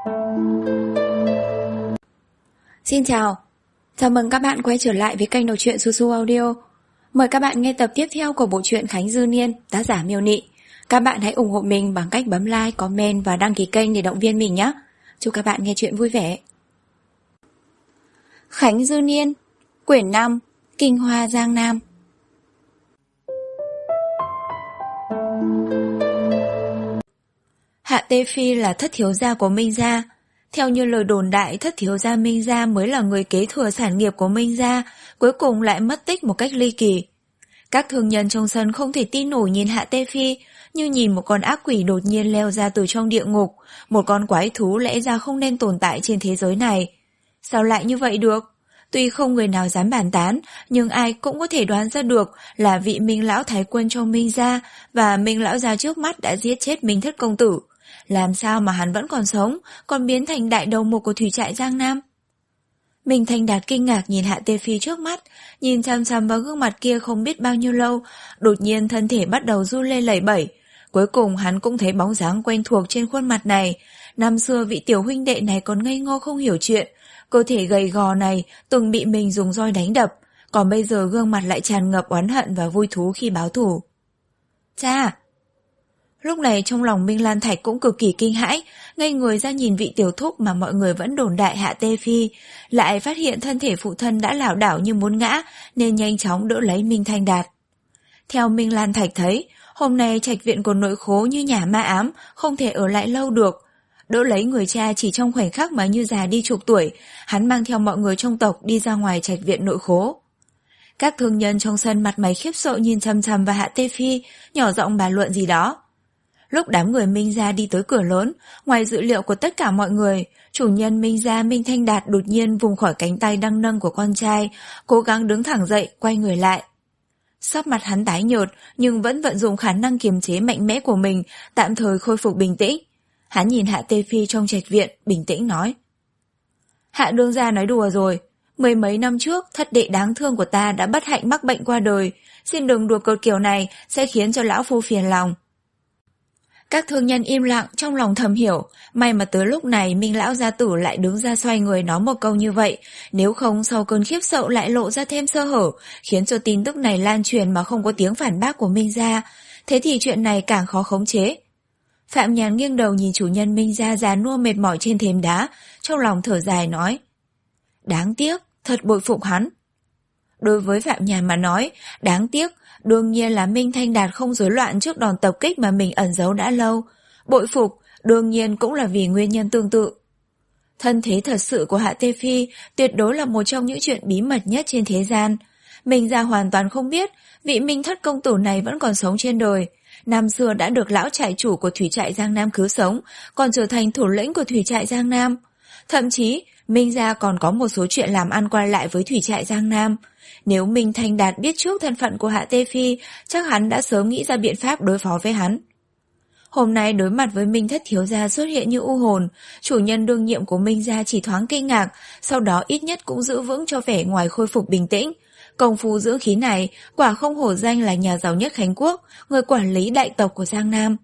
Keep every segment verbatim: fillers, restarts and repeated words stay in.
Xin chào, chào mừng các bạn quay trở lại với kênh đọc truyện Su Su Audio. Mời các bạn nghe tập tiếp theo của bộ truyện Khánh Dư Niên, tác giả Miêu Nị. Các bạn hãy ủng hộ mình bằng cách bấm like, comment và đăng ký kênh để động viên mình nhé. Chúc các bạn nghe truyện vui vẻ. Khánh Dư Niên, quyển năm, Kinh Hoa Giang Nam. Hạ Tê Phi là thất thiếu gia của Minh gia. Theo như lời đồn đại, thất thiếu gia Minh gia mới là người kế thừa sản nghiệp của Minh gia, cuối cùng lại mất tích một cách ly kỳ. Các thương nhân trong sân không thể tin nổi nhìn Hạ Tê Phi, như nhìn một con ác quỷ đột nhiên leo ra từ trong địa ngục, một con quái thú lẽ ra không nên tồn tại trên thế giới này. Sao lại như vậy được? Tuy không người nào dám bàn tán, nhưng ai cũng có thể đoán ra được là vị Minh lão thái quân trong Minh gia và Minh lão gia trước mắt đã giết chết Minh thất công tử. Làm sao mà hắn vẫn còn sống, còn biến thành đại đầu mục của thủy trại Giang Nam? Minh Thanh Đạt kinh ngạc nhìn Hạ Tê Phi trước mắt, nhìn chằm chằm vào gương mặt kia không biết bao nhiêu lâu, đột nhiên thân thể bắt đầu run lên lẩy bẩy. Cuối cùng hắn cũng thấy bóng dáng quen thuộc trên khuôn mặt này. Năm xưa vị tiểu huynh đệ này còn ngây ngô không hiểu chuyện, cơ thể gầy gò này từng bị mình dùng roi đánh đập, còn bây giờ gương mặt lại tràn ngập oán hận và vui thú khi báo thù. Cha! Lúc này trong lòng Minh Lan Thạch cũng cực kỳ kinh hãi, ngây người ra nhìn vị tiểu thúc mà mọi người vẫn đồn đại Hạ Tê Phi, lại phát hiện thân thể phụ thân đã lảo đảo như muốn ngã, nên nhanh chóng đỡ lấy Minh Thanh Đạt. Theo Minh Lan Thạch thấy, hôm nay trạch viện của nội khố như nhà ma ám, không thể ở lại lâu được. Đỡ lấy người cha chỉ trong khoảnh khắc mà như già đi chục tuổi, hắn mang theo mọi người trong tộc đi ra ngoài trạch viện nội khố. Các thương nhân trong sân mặt mày khiếp sợ nhìn chằm chằm vào Hạ Tê Phi, nhỏ giọng bàn luận gì đó. Lúc đám người Minh gia đi tới cửa lớn, ngoài dự liệu của tất cả mọi người, chủ nhân Minh gia Minh Thanh Đạt đột nhiên vùng khỏi cánh tay đang nâng của con trai, cố gắng đứng thẳng dậy, quay người lại. Sắc mặt hắn tái nhợt, nhưng vẫn vận dụng khả năng kiềm chế mạnh mẽ của mình, tạm thời khôi phục bình tĩnh. Hắn nhìn Hạ Tê Phi trong trạch viện, bình tĩnh nói. Hạ đương gia nói đùa rồi. Mười mấy năm trước, thất đệ đáng thương của ta đã bất hạnh mắc bệnh qua đời. Xin đừng đùa cợt kiểu này, sẽ khiến cho lão phu phiền lòng. Các thương nhân im lặng, trong lòng thầm hiểu, may mà tới lúc này Minh lão gia tử lại đứng ra xoay người nói một câu như vậy, nếu không sau cơn khiếp sợ lại lộ ra thêm sơ hở, khiến cho tin tức này lan truyền mà không có tiếng phản bác của Minh gia, thế thì chuyện này càng khó khống chế. Phạm Nhàn nghiêng đầu nhìn chủ nhân Minh gia già nua mệt mỏi trên thềm đá, trong lòng thở dài nói: đáng tiếc, thật bội phục hắn. Đối với Phạm Nhàn mà nói, đáng tiếc đương nhiên là Minh Thanh Đạt không rối loạn trước đòn tập kích mà mình ẩn giấu đã lâu. Bội phục đương nhiên cũng là vì nguyên nhân tương tự. Thân thế thật sự của Hạ Tê Phi tuyệt đối là một trong những chuyện bí mật nhất trên thế gian. Minh gia hoàn toàn không biết vị Minh thất công tử này vẫn còn sống trên đời. Năm xưa đã được lão trại chủ của thủy trại Giang Nam cứu sống, còn trở thành thủ lĩnh của thủy trại Giang Nam. Thậm chí Minh gia còn có một số chuyện làm ăn qua lại với thủy trại Giang Nam. Nếu Minh Thanh Đạt biết trước thân phận của Hạ Tê Phi, chắc hắn đã sớm nghĩ ra biện pháp đối phó với hắn. Hôm nay đối mặt với Minh thất thiếu gia xuất hiện như u hồn, chủ nhân đương nhiệm của Minh gia chỉ thoáng kinh ngạc, sau đó ít nhất cũng giữ vững cho vẻ ngoài khôi phục bình tĩnh. Công phu dưỡng khí này quả không hổ danh là nhà giàu nhất Khánh Quốc, người quản lý đại tộc của Giang Nam.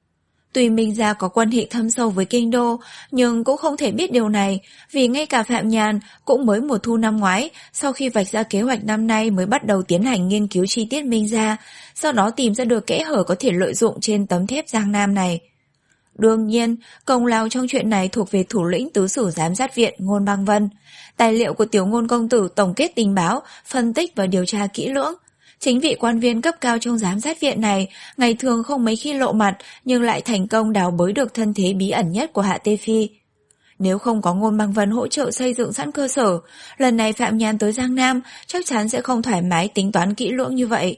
Tuy Minh gia có quan hệ thâm sâu với kinh đô, nhưng cũng không thể biết điều này, vì ngay cả Phạm Nhàn cũng mới mùa thu năm ngoái, sau khi vạch ra kế hoạch năm nay mới bắt đầu tiến hành nghiên cứu chi tiết Minh gia, sau đó tìm ra được kẽ hở có thể lợi dụng trên tấm thép Giang Nam này. Đương nhiên, công lao trong chuyện này thuộc về thủ lĩnh tứ sử giám sát viện Ngôn Băng Vân. Tài liệu của tiểu Ngôn công tử tổng kết tình báo, phân tích và điều tra kỹ lưỡng. Chính vị quan viên cấp cao trong giám sát viện này ngày thường không mấy khi lộ mặt, nhưng lại thành công đào bới được thân thế bí ẩn nhất của Hạ Tê Phi. Nếu không có Ngôn Băng Vân hỗ trợ xây dựng sẵn cơ sở, lần này Phạm Nhàn tới Giang Nam chắc chắn sẽ không thoải mái tính toán kỹ lưỡng như vậy.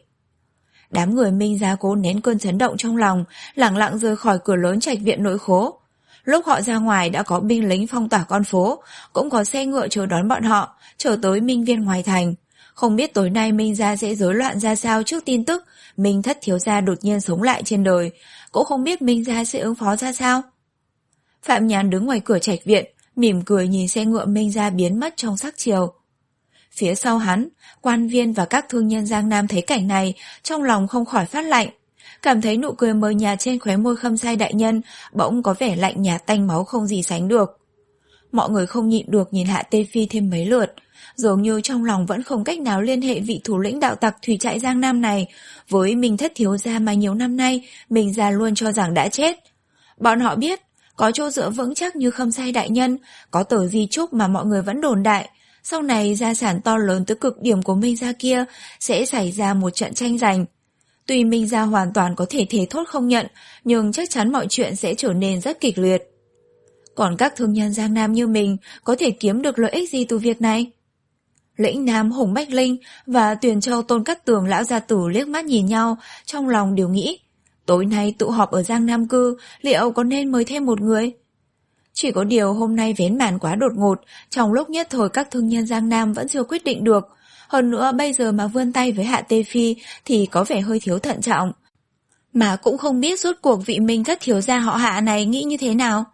Đám người Minh gia cố nén cơn chấn động trong lòng, lẳng lặng rời khỏi cửa lớn trạch viện nội khố. Lúc họ ra ngoài đã có binh lính phong tỏa con phố, cũng có xe ngựa chờ đón bọn họ, trở tới Minh viên ngoài thành. Không biết tối nay Minh gia sẽ rối loạn ra sao trước tin tức Minh thất thiếu gia đột nhiên sống lại trên đời, cũng không biết Minh gia sẽ ứng phó ra sao. Phạm Nhàn đứng ngoài cửa trạch viện, mỉm cười nhìn xe ngựa Minh gia biến mất trong sắc chiều. Phía sau hắn, quan viên và các thương nhân Giang Nam thấy cảnh này, trong lòng không khỏi phát lạnh. cảm thấy nụ cười mờ nhạt trên khóe môi Khâm Sai đại nhân bỗng có vẻ lạnh nhạt tanh máu không gì sánh được. Mọi người không nhịn được nhìn Hạ Tê Phi thêm mấy lượt, dường như trong lòng vẫn không cách nào liên hệ vị thủ lĩnh đạo tặc thủy trại Giang Nam này với Minh thất thiếu gia mà nhiều năm nay mình già luôn cho rằng đã chết. Bọn họ biết, có chỗ dựa vững chắc như Khâm Sai đại nhân, có tờ di chúc mà mọi người vẫn đồn đại, sau này gia sản to lớn tới cực điểm của Minh gia kia sẽ xảy ra một trận tranh giành. Tuy Minh gia hoàn toàn có thể thề thốt không nhận, nhưng chắc chắn mọi chuyện sẽ trở nên rất kịch liệt. Còn các thương nhân Giang Nam như mình có thể kiếm được lợi ích gì từ việc này? Lĩnh Nam Hùng Bách Linh và Tuyền Châu Tôn Cát Tường lão gia tử liếc mắt nhìn nhau, trong lòng đều nghĩ, tối nay tụ họp ở Giang Nam Cư, liệu có nên mời thêm một người? Chỉ có điều hôm nay vén màn quá đột ngột, trong lúc nhất thời các thương nhân Giang Nam vẫn chưa quyết định được. Hơn nữa bây giờ mà vươn tay với Hạ Tê Phi thì có vẻ hơi thiếu thận trọng. Mà cũng không biết rốt cuộc vị Minh thất thiếu gia họ Hạ này nghĩ như thế nào.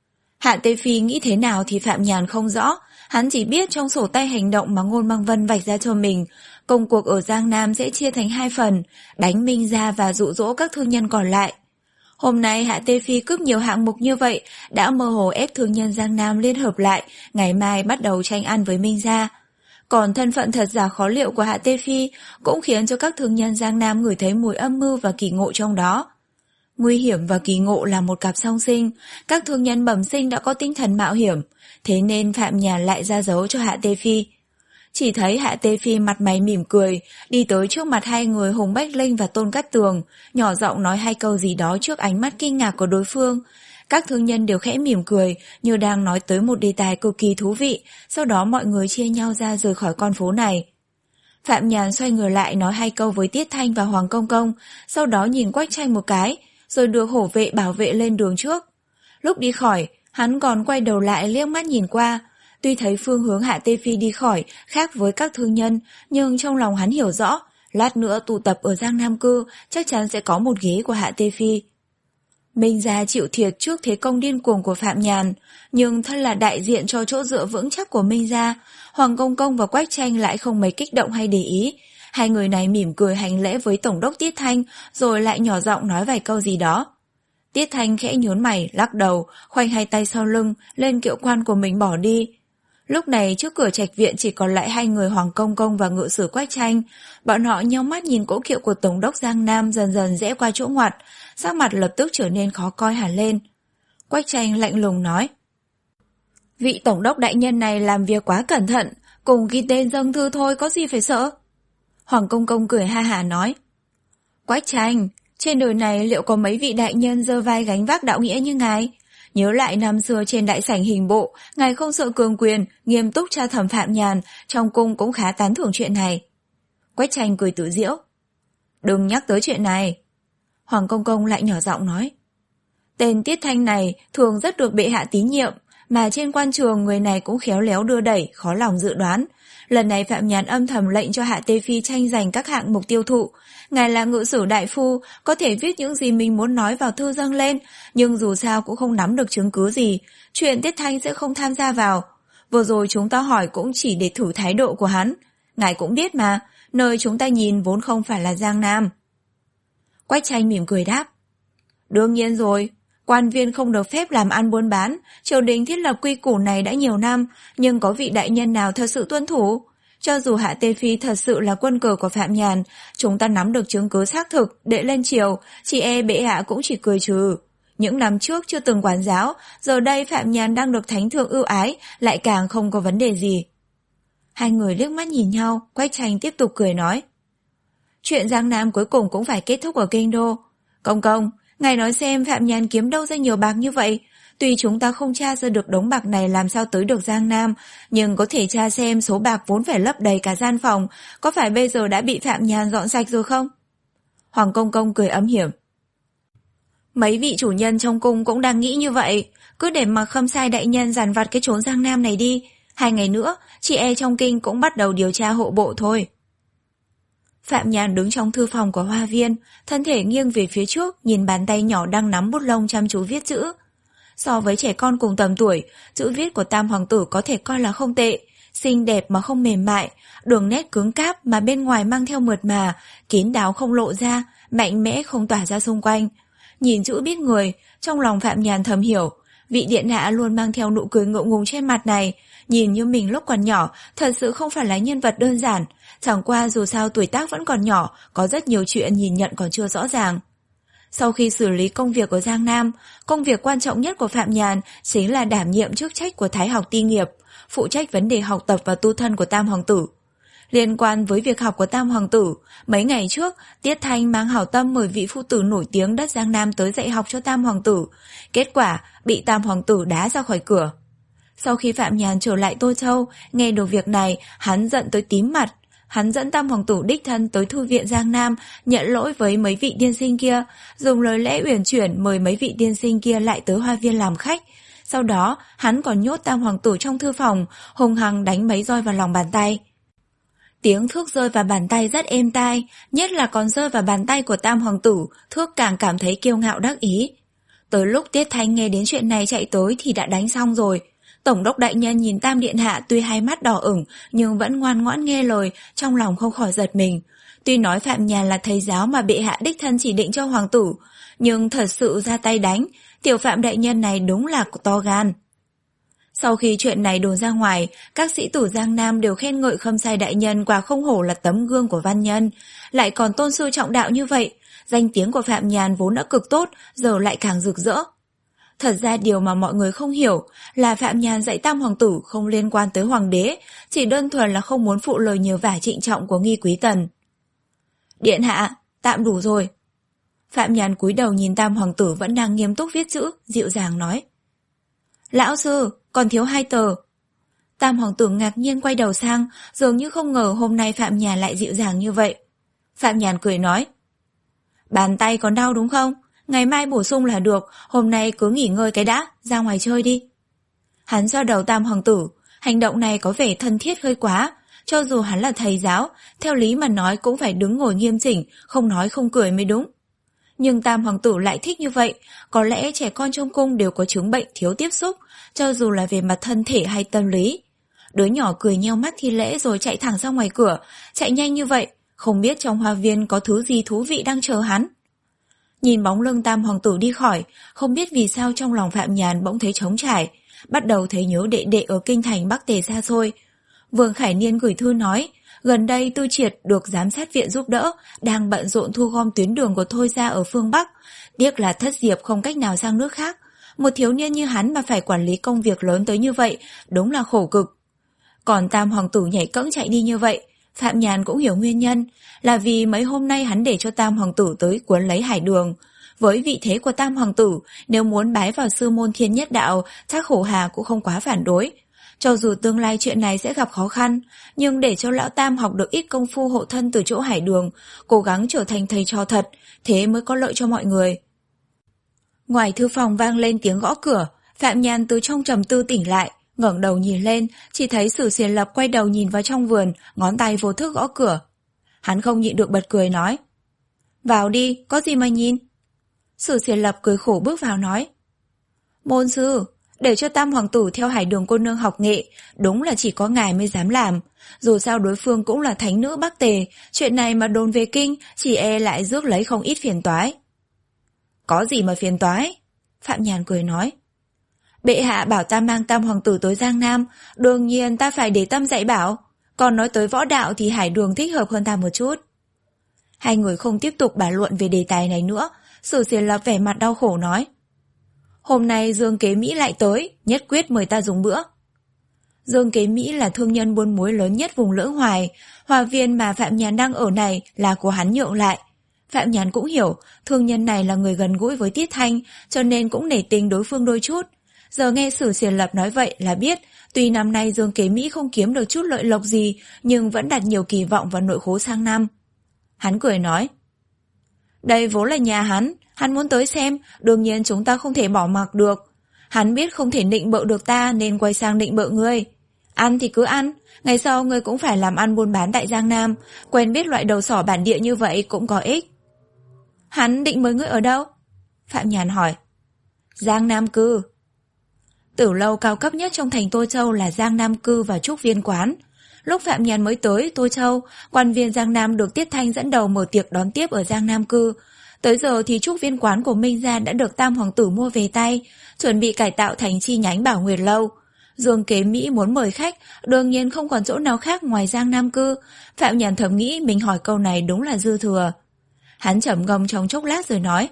Hạ Tê Phi nghĩ thế nào thì Phạm Nhàn không rõ, hắn chỉ biết trong sổ tay hành động mà Ngôn Băng Vân vạch ra cho mình, công cuộc ở Giang Nam sẽ chia thành hai phần, đánh Minh gia và dụ dỗ các thương nhân còn lại. Hôm nay Hạ Tê Phi cướp nhiều hạng mục như vậy, đã mơ hồ ép thương nhân Giang Nam liên hợp lại, ngày mai bắt đầu tranh ăn với Minh gia. Còn thân phận thật giả khó liệu của Hạ Tê Phi cũng khiến cho các thương nhân Giang Nam ngửi thấy mùi âm mưu và kỳ ngộ trong đó. Nguy hiểm và kỳ ngộ là một cặp song sinh, các thương nhân bẩm sinh đã có tinh thần mạo hiểm, thế nên Phạm Nhàn lại ra dấu cho Hạ Tê Phi. Chỉ thấy Hạ Tê Phi mặt mày mỉm cười, đi tới trước mặt hai người Hùng Bách Linh và Tôn Cát Tường, nhỏ giọng nói hai câu gì đó trước ánh mắt kinh ngạc của đối phương. Các thương nhân đều khẽ mỉm cười, như đang nói tới một đề tài cực kỳ thú vị, sau đó mọi người chia nhau ra rời khỏi con phố này. Phạm Nhàn xoay người lại nói hai câu với Tiết Thanh và Hoàng Công Công, sau đó nhìn Quách Tranh một cái, rồi được hổ vệ bảo vệ lên đường trước. Lúc đi khỏi, hắn còn quay đầu lại liếc mắt nhìn qua. Tuy thấy phương hướng Hạ Tê Phi đi khỏi khác với các thương nhân, nhưng trong lòng hắn hiểu rõ, lát nữa tụ tập ở Giang Nam Cư chắc chắn sẽ có một ghế của Hạ Tê Phi. Minh gia chịu thiệt trước thế công điên cuồng của Phạm Nhàn, nhưng thân là đại diện cho chỗ dựa vững chắc của Minh gia, Hoàng Công Công và Quách Tranh lại không mấy kích động hay để ý. Hai người này mỉm cười hành lễ với Tổng đốc Tiết Thanh, rồi lại nhỏ giọng nói vài câu gì đó. Tiết Thanh khẽ nhún mày, lắc đầu, khoanh hai tay sau lưng, lên kiệu quan của mình bỏ đi. Lúc này trước cửa trạch viện chỉ còn lại hai người Hoàng Công Công và ngự sử Quách Tranh. Bọn họ nheo mắt nhìn cỗ kiệu của Tổng đốc Giang Nam dần dần rẽ qua chỗ ngoặt, sắc mặt lập tức trở nên khó coi hẳn lên. Quách Tranh lạnh lùng nói: Vị Tổng đốc đại nhân này làm việc quá cẩn thận, cùng ghi tên dâng thư thôi, có gì phải sợ. Hoàng Công Công cười ha hả nói: Quách Tranh, trên đời này liệu có mấy vị đại nhân giơ vai gánh vác đạo nghĩa như ngài? Nhớ lại năm xưa trên đại sảnh hình bộ, ngài không sợ cường quyền, nghiêm túc tra thẩm Phạm Nhàn, trong cung cũng khá tán thưởng chuyện này. Quách Tranh cười tự giễu: Đừng nhắc tới chuyện này. Hoàng Công Công lại nhỏ giọng nói: Tên Tiết Thanh này thường rất được bệ hạ tín nhiệm, mà trên quan trường người này cũng khéo léo đưa đẩy, khó lòng dự đoán. Lần này Phạm Nhàn âm thầm lệnh cho Hạ Tê Phi tranh giành các hạng mục tiêu thụ. Ngài là ngự sử đại phu, có thể viết những gì mình muốn nói vào thư dâng lên, nhưng dù sao cũng không nắm được chứng cứ gì. Chuyện Tiết Thanh sẽ không tham gia vào. Vừa rồi chúng ta hỏi cũng chỉ để thử thái độ của hắn. Ngài cũng biết mà, nơi chúng ta nhìn vốn không phải là Giang Nam. Quách Tranh mỉm cười đáp: Đương nhiên rồi, quan viên không được phép làm ăn buôn bán, triều đình thiết lập quy củ này đã nhiều năm, nhưng có vị đại nhân nào thật sự tuân thủ? Cho dù Hạ Tê Phi thật sự là quân cờ của Phạm Nhàn, chúng ta nắm được chứng cứ xác thực để lên triều, chị e bệ hạ cũng chỉ cười trừ. Những năm trước chưa từng quản giáo, giờ đây Phạm Nhàn đang được thánh thượng ưu ái, lại càng không có vấn đề gì. Hai người liếc mắt nhìn nhau, Quách Tranh tiếp tục cười nói: Chuyện Giang Nam cuối cùng cũng phải kết thúc ở kinh đô. Công Công, ngài nói xem Phạm Nhàn kiếm đâu ra nhiều bạc như vậy? Tuy chúng ta không tra ra được đống bạc này làm sao tới được Giang Nam, nhưng có thể tra xem số bạc vốn phải lấp đầy cả gian phòng, có phải bây giờ đã bị Phạm Nhàn dọn sạch rồi không? Hoàng Công Công cười ấm hiểm: Mấy vị chủ nhân trong cung cũng đang nghĩ như vậy, cứ để mặc Khâm Sai đại nhân dàn vặt cái chốn Giang Nam này đi. Hai ngày nữa, chị e trong kinh cũng bắt đầu điều tra hộ bộ thôi. Phạm Nhàn đứng trong thư phòng của Hoa Viên, thân thể nghiêng về phía trước, nhìn bàn tay nhỏ đang nắm bút lông chăm chú viết chữ. So với trẻ con cùng tầm tuổi, chữ viết của Tam Hoàng tử có thể coi là không tệ, xinh đẹp mà không mềm mại, đường nét cứng cáp mà bên ngoài mang theo mượt mà, kín đáo không lộ ra, mạnh mẽ không tỏa ra xung quanh. Nhìn chữ biết người, trong lòng Phạm Nhàn thầm hiểu, vị điện hạ luôn mang theo nụ cười ngượng ngùng trên mặt này, nhìn như mình lúc còn nhỏ, thật sự không phải là nhân vật đơn giản, chẳng qua dù sao tuổi tác vẫn còn nhỏ, có rất nhiều chuyện nhìn nhận còn chưa rõ ràng. Sau khi xử lý công việc của Giang Nam, công việc quan trọng nhất của Phạm Nhàn chính là đảm nhiệm chức trách của Thái học ti nghiệp, phụ trách vấn đề học tập và tu thân của Tam Hoàng tử. Liên quan với việc học của Tam Hoàng tử, mấy ngày trước, Tiết Thanh mang hảo tâm mời vị phu tử nổi tiếng đất Giang Nam tới dạy học cho Tam Hoàng tử. Kết quả, bị Tam Hoàng tử đá ra khỏi cửa. Sau khi Phạm Nhàn trở lại Tô Châu, nghe được việc này, hắn giận tới tím mặt. Hắn dẫn Tam Hoàng tử đích thân tới thư viện Giang Nam, nhận lỗi với mấy vị tiên sinh kia, dùng lời lẽ uyển chuyển mời mấy vị tiên sinh kia lại tới hoa viên làm khách. Sau đó, hắn còn nhốt Tam Hoàng tử trong thư phòng, hùng hăng đánh mấy roi vào lòng bàn tay. Tiếng thước rơi vào bàn tay rất êm tai, nhất là còn rơi vào bàn tay của Tam Hoàng tử, thước càng cảm thấy kiêu ngạo đắc ý. Tới lúc Tiết Thanh nghe đến chuyện này chạy tới thì đã đánh xong rồi. Tổng đốc đại nhân nhìn Tam điện hạ tuy hai mắt đỏ ửng nhưng vẫn ngoan ngoãn nghe lời, trong lòng không khỏi giật mình. Tuy nói Phạm Nhàn là thầy giáo mà bệ hạ đích thân chỉ định cho hoàng tử, nhưng thật sự ra tay đánh, tiểu Phạm đại nhân này đúng là to gan. Sau khi chuyện này đồn ra ngoài, các sĩ tử Giang Nam đều khen ngợi Khâm Sai đại nhân quả không hổ là tấm gương của văn nhân, lại còn tôn sư trọng đạo như vậy. Danh tiếng của Phạm Nhàn vốn đã cực tốt, giờ lại càng rực rỡ. Thật ra điều mà mọi người không hiểu là Phạm Nhàn dạy Tam Hoàng tử không liên quan tới hoàng đế, chỉ đơn thuần là không muốn phụ lời nhờ vả trịnh trọng của Nghi Quý Tần. Điện hạ, tạm đủ rồi. Phạm Nhàn cúi đầu nhìn Tam Hoàng tử vẫn đang nghiêm túc viết chữ, dịu dàng nói. Lão sư, còn thiếu hai tờ. Tam Hoàng tử ngạc nhiên quay đầu sang, dường như không ngờ hôm nay Phạm Nhàn lại dịu dàng như vậy. Phạm Nhàn cười nói. Bàn tay còn đau đúng không? Ngày mai bổ sung là được, hôm nay cứ nghỉ ngơi cái đã, ra ngoài chơi đi. Hắn xoa đầu Tam Hoàng tử, hành động này có vẻ thân thiết hơi quá, cho dù hắn là thầy giáo, theo lý mà nói cũng phải đứng ngồi nghiêm chỉnh, không nói không cười mới đúng. Nhưng Tam Hoàng tử lại thích như vậy, có lẽ trẻ con trong cung đều có chứng bệnh thiếu tiếp xúc, cho dù là về mặt thân thể hay tâm lý. Đứa nhỏ cười nheo mắt thi lễ rồi chạy thẳng ra ngoài cửa, chạy nhanh như vậy, không biết trong hoa viên có thứ gì thú vị đang chờ hắn. Nhìn bóng lưng Tam Hoàng tử đi khỏi, không biết vì sao trong lòng Phạm Nhàn bỗng thấy trống trải, bắt đầu thấy nhớ đệ đệ ở kinh thành Bắc Tề xa xôi. Vương Khải Niên gửi thư nói, gần đây Tư Triệt được giám sát viện giúp đỡ, đang bận rộn thu gom tuyến đường của Thôi gia ở phương Bắc. Tiếc là Thất Diệp không cách nào sang nước khác. Một thiếu niên như hắn mà phải quản lý công việc lớn tới như vậy, đúng là khổ cực. Còn Tam Hoàng tử nhảy cẫng chạy đi như vậy, Phạm Nhàn cũng hiểu nguyên nhân, là vì mấy hôm nay hắn để cho Tam Hoàng tử tới cuốn lấy Hải Đường. Với vị thế của Tam Hoàng tử, nếu muốn bái vào sư môn Thiên Nhất Đạo, chắc Hổ Hà cũng không quá phản đối. Cho dù tương lai chuyện này sẽ gặp khó khăn, nhưng để cho lão Tam học được ít công phu hộ thân từ chỗ Hải Đường, cố gắng trở thành thầy trò thật, thế mới có lợi cho mọi người. Ngoài thư phòng vang lên tiếng gõ cửa, Phạm Nhàn từ trong trầm tư tỉnh lại, ngẩng đầu nhìn lên, chỉ thấy Sử Xiển Lập quay đầu nhìn vào trong vườn, ngón tay vô thức gõ cửa. Hắn không nhịn được bật cười nói. Vào đi, có gì mà nhìn? Sử Xiển Lập cười khổ bước vào nói. Môn sư, để cho Tam Hoàng tử theo Hải Đường cô nương học nghệ, đúng là chỉ có ngài mới dám làm. Dù sao đối phương cũng là thánh nữ Bắc Tề, chuyện này mà đồn về kinh, chỉ e lại rước lấy không ít phiền toái. Có gì mà phiền toái? Phạm Nhàn cười nói. Bệ hạ bảo ta mang Tam Hoàng tử tới Giang Nam, đương nhiên ta phải để tâm dạy bảo. Còn nói tới võ đạo thì Hải Đường thích hợp hơn ta một chút. Hai người không tiếp tục bàn luận về đề tài này nữa. Sử Xiển Lập vẻ mặt đau khổ nói. Hôm nay Dương Kế Mỹ lại tới, nhất quyết mời ta dùng bữa. Dương Kế Mỹ là thương nhân buôn muối lớn nhất vùng Lưỡng Hoài, hoa viên mà Phạm Nhàn đang ở này là của hắn nhượng lại. Phạm Nhàn cũng hiểu, thương nhân này là người gần gũi với Tiết Thanh, cho nên cũng nể tình đối phương đôi chút. Giờ nghe Sử Xiển Lập nói vậy là biết, tuy năm nay Dương Kế Mỹ không kiếm được chút lợi lộc gì, nhưng vẫn đặt nhiều kỳ vọng vào nội khố sang năm. Hắn cười nói. Đây vốn là nhà hắn, hắn muốn tới xem, đương nhiên chúng ta không thể bỏ mặc được. Hắn biết không thể nịnh bợ được ta nên quay sang nịnh bợ ngươi. Ăn thì cứ ăn, ngày sau ngươi cũng phải làm ăn buôn bán tại Giang Nam, quen biết loại đầu sỏ bản địa như vậy cũng có ích. Hắn định mời ngươi ở đâu? Phạm Nhàn hỏi. Giang Nam Cư. Tử lâu cao cấp nhất trong thành Tô Châu là Giang Nam Cư và Trúc Viên Quán. Lúc Phạm Nhàn mới tới Tô Châu, quan viên Giang Nam được Tiết Thanh dẫn đầu mở tiệc đón tiếp ở Giang Nam Cư. Tới giờ thì trúc viên quán của Minh Gia đã được Tam Hoàng tử mua về tay, chuẩn bị cải tạo thành chi nhánh Bảo Nguyệt Lâu. Dương Kế Mỹ muốn mời khách, đương nhiên không còn chỗ nào khác ngoài Giang Nam Cư. Phạm Nhàn thầm nghĩ mình hỏi câu này đúng là dư thừa. Hắn trầm ngâm trong chốc lát rồi nói: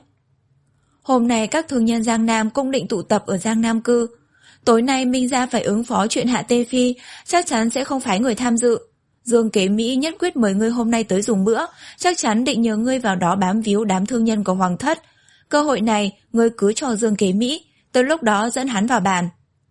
Hôm nay các thương nhân Giang Nam cũng định tụ tập ở Giang Nam Cư. Tối nay Minh Gia phải ứng phó chuyện Hạ Tê Phi, chắc chắn sẽ không phái người tham dự. Dương Kế Mỹ nhất quyết mời ngươi hôm nay tới dùng bữa, chắc chắn định nhờ ngươi vào đó bám víu đám thương nhân của Hoàng thất. Cơ hội này, ngươi cứ cho Dương Kế Mỹ, tới lúc đó dẫn hắn vào bàn.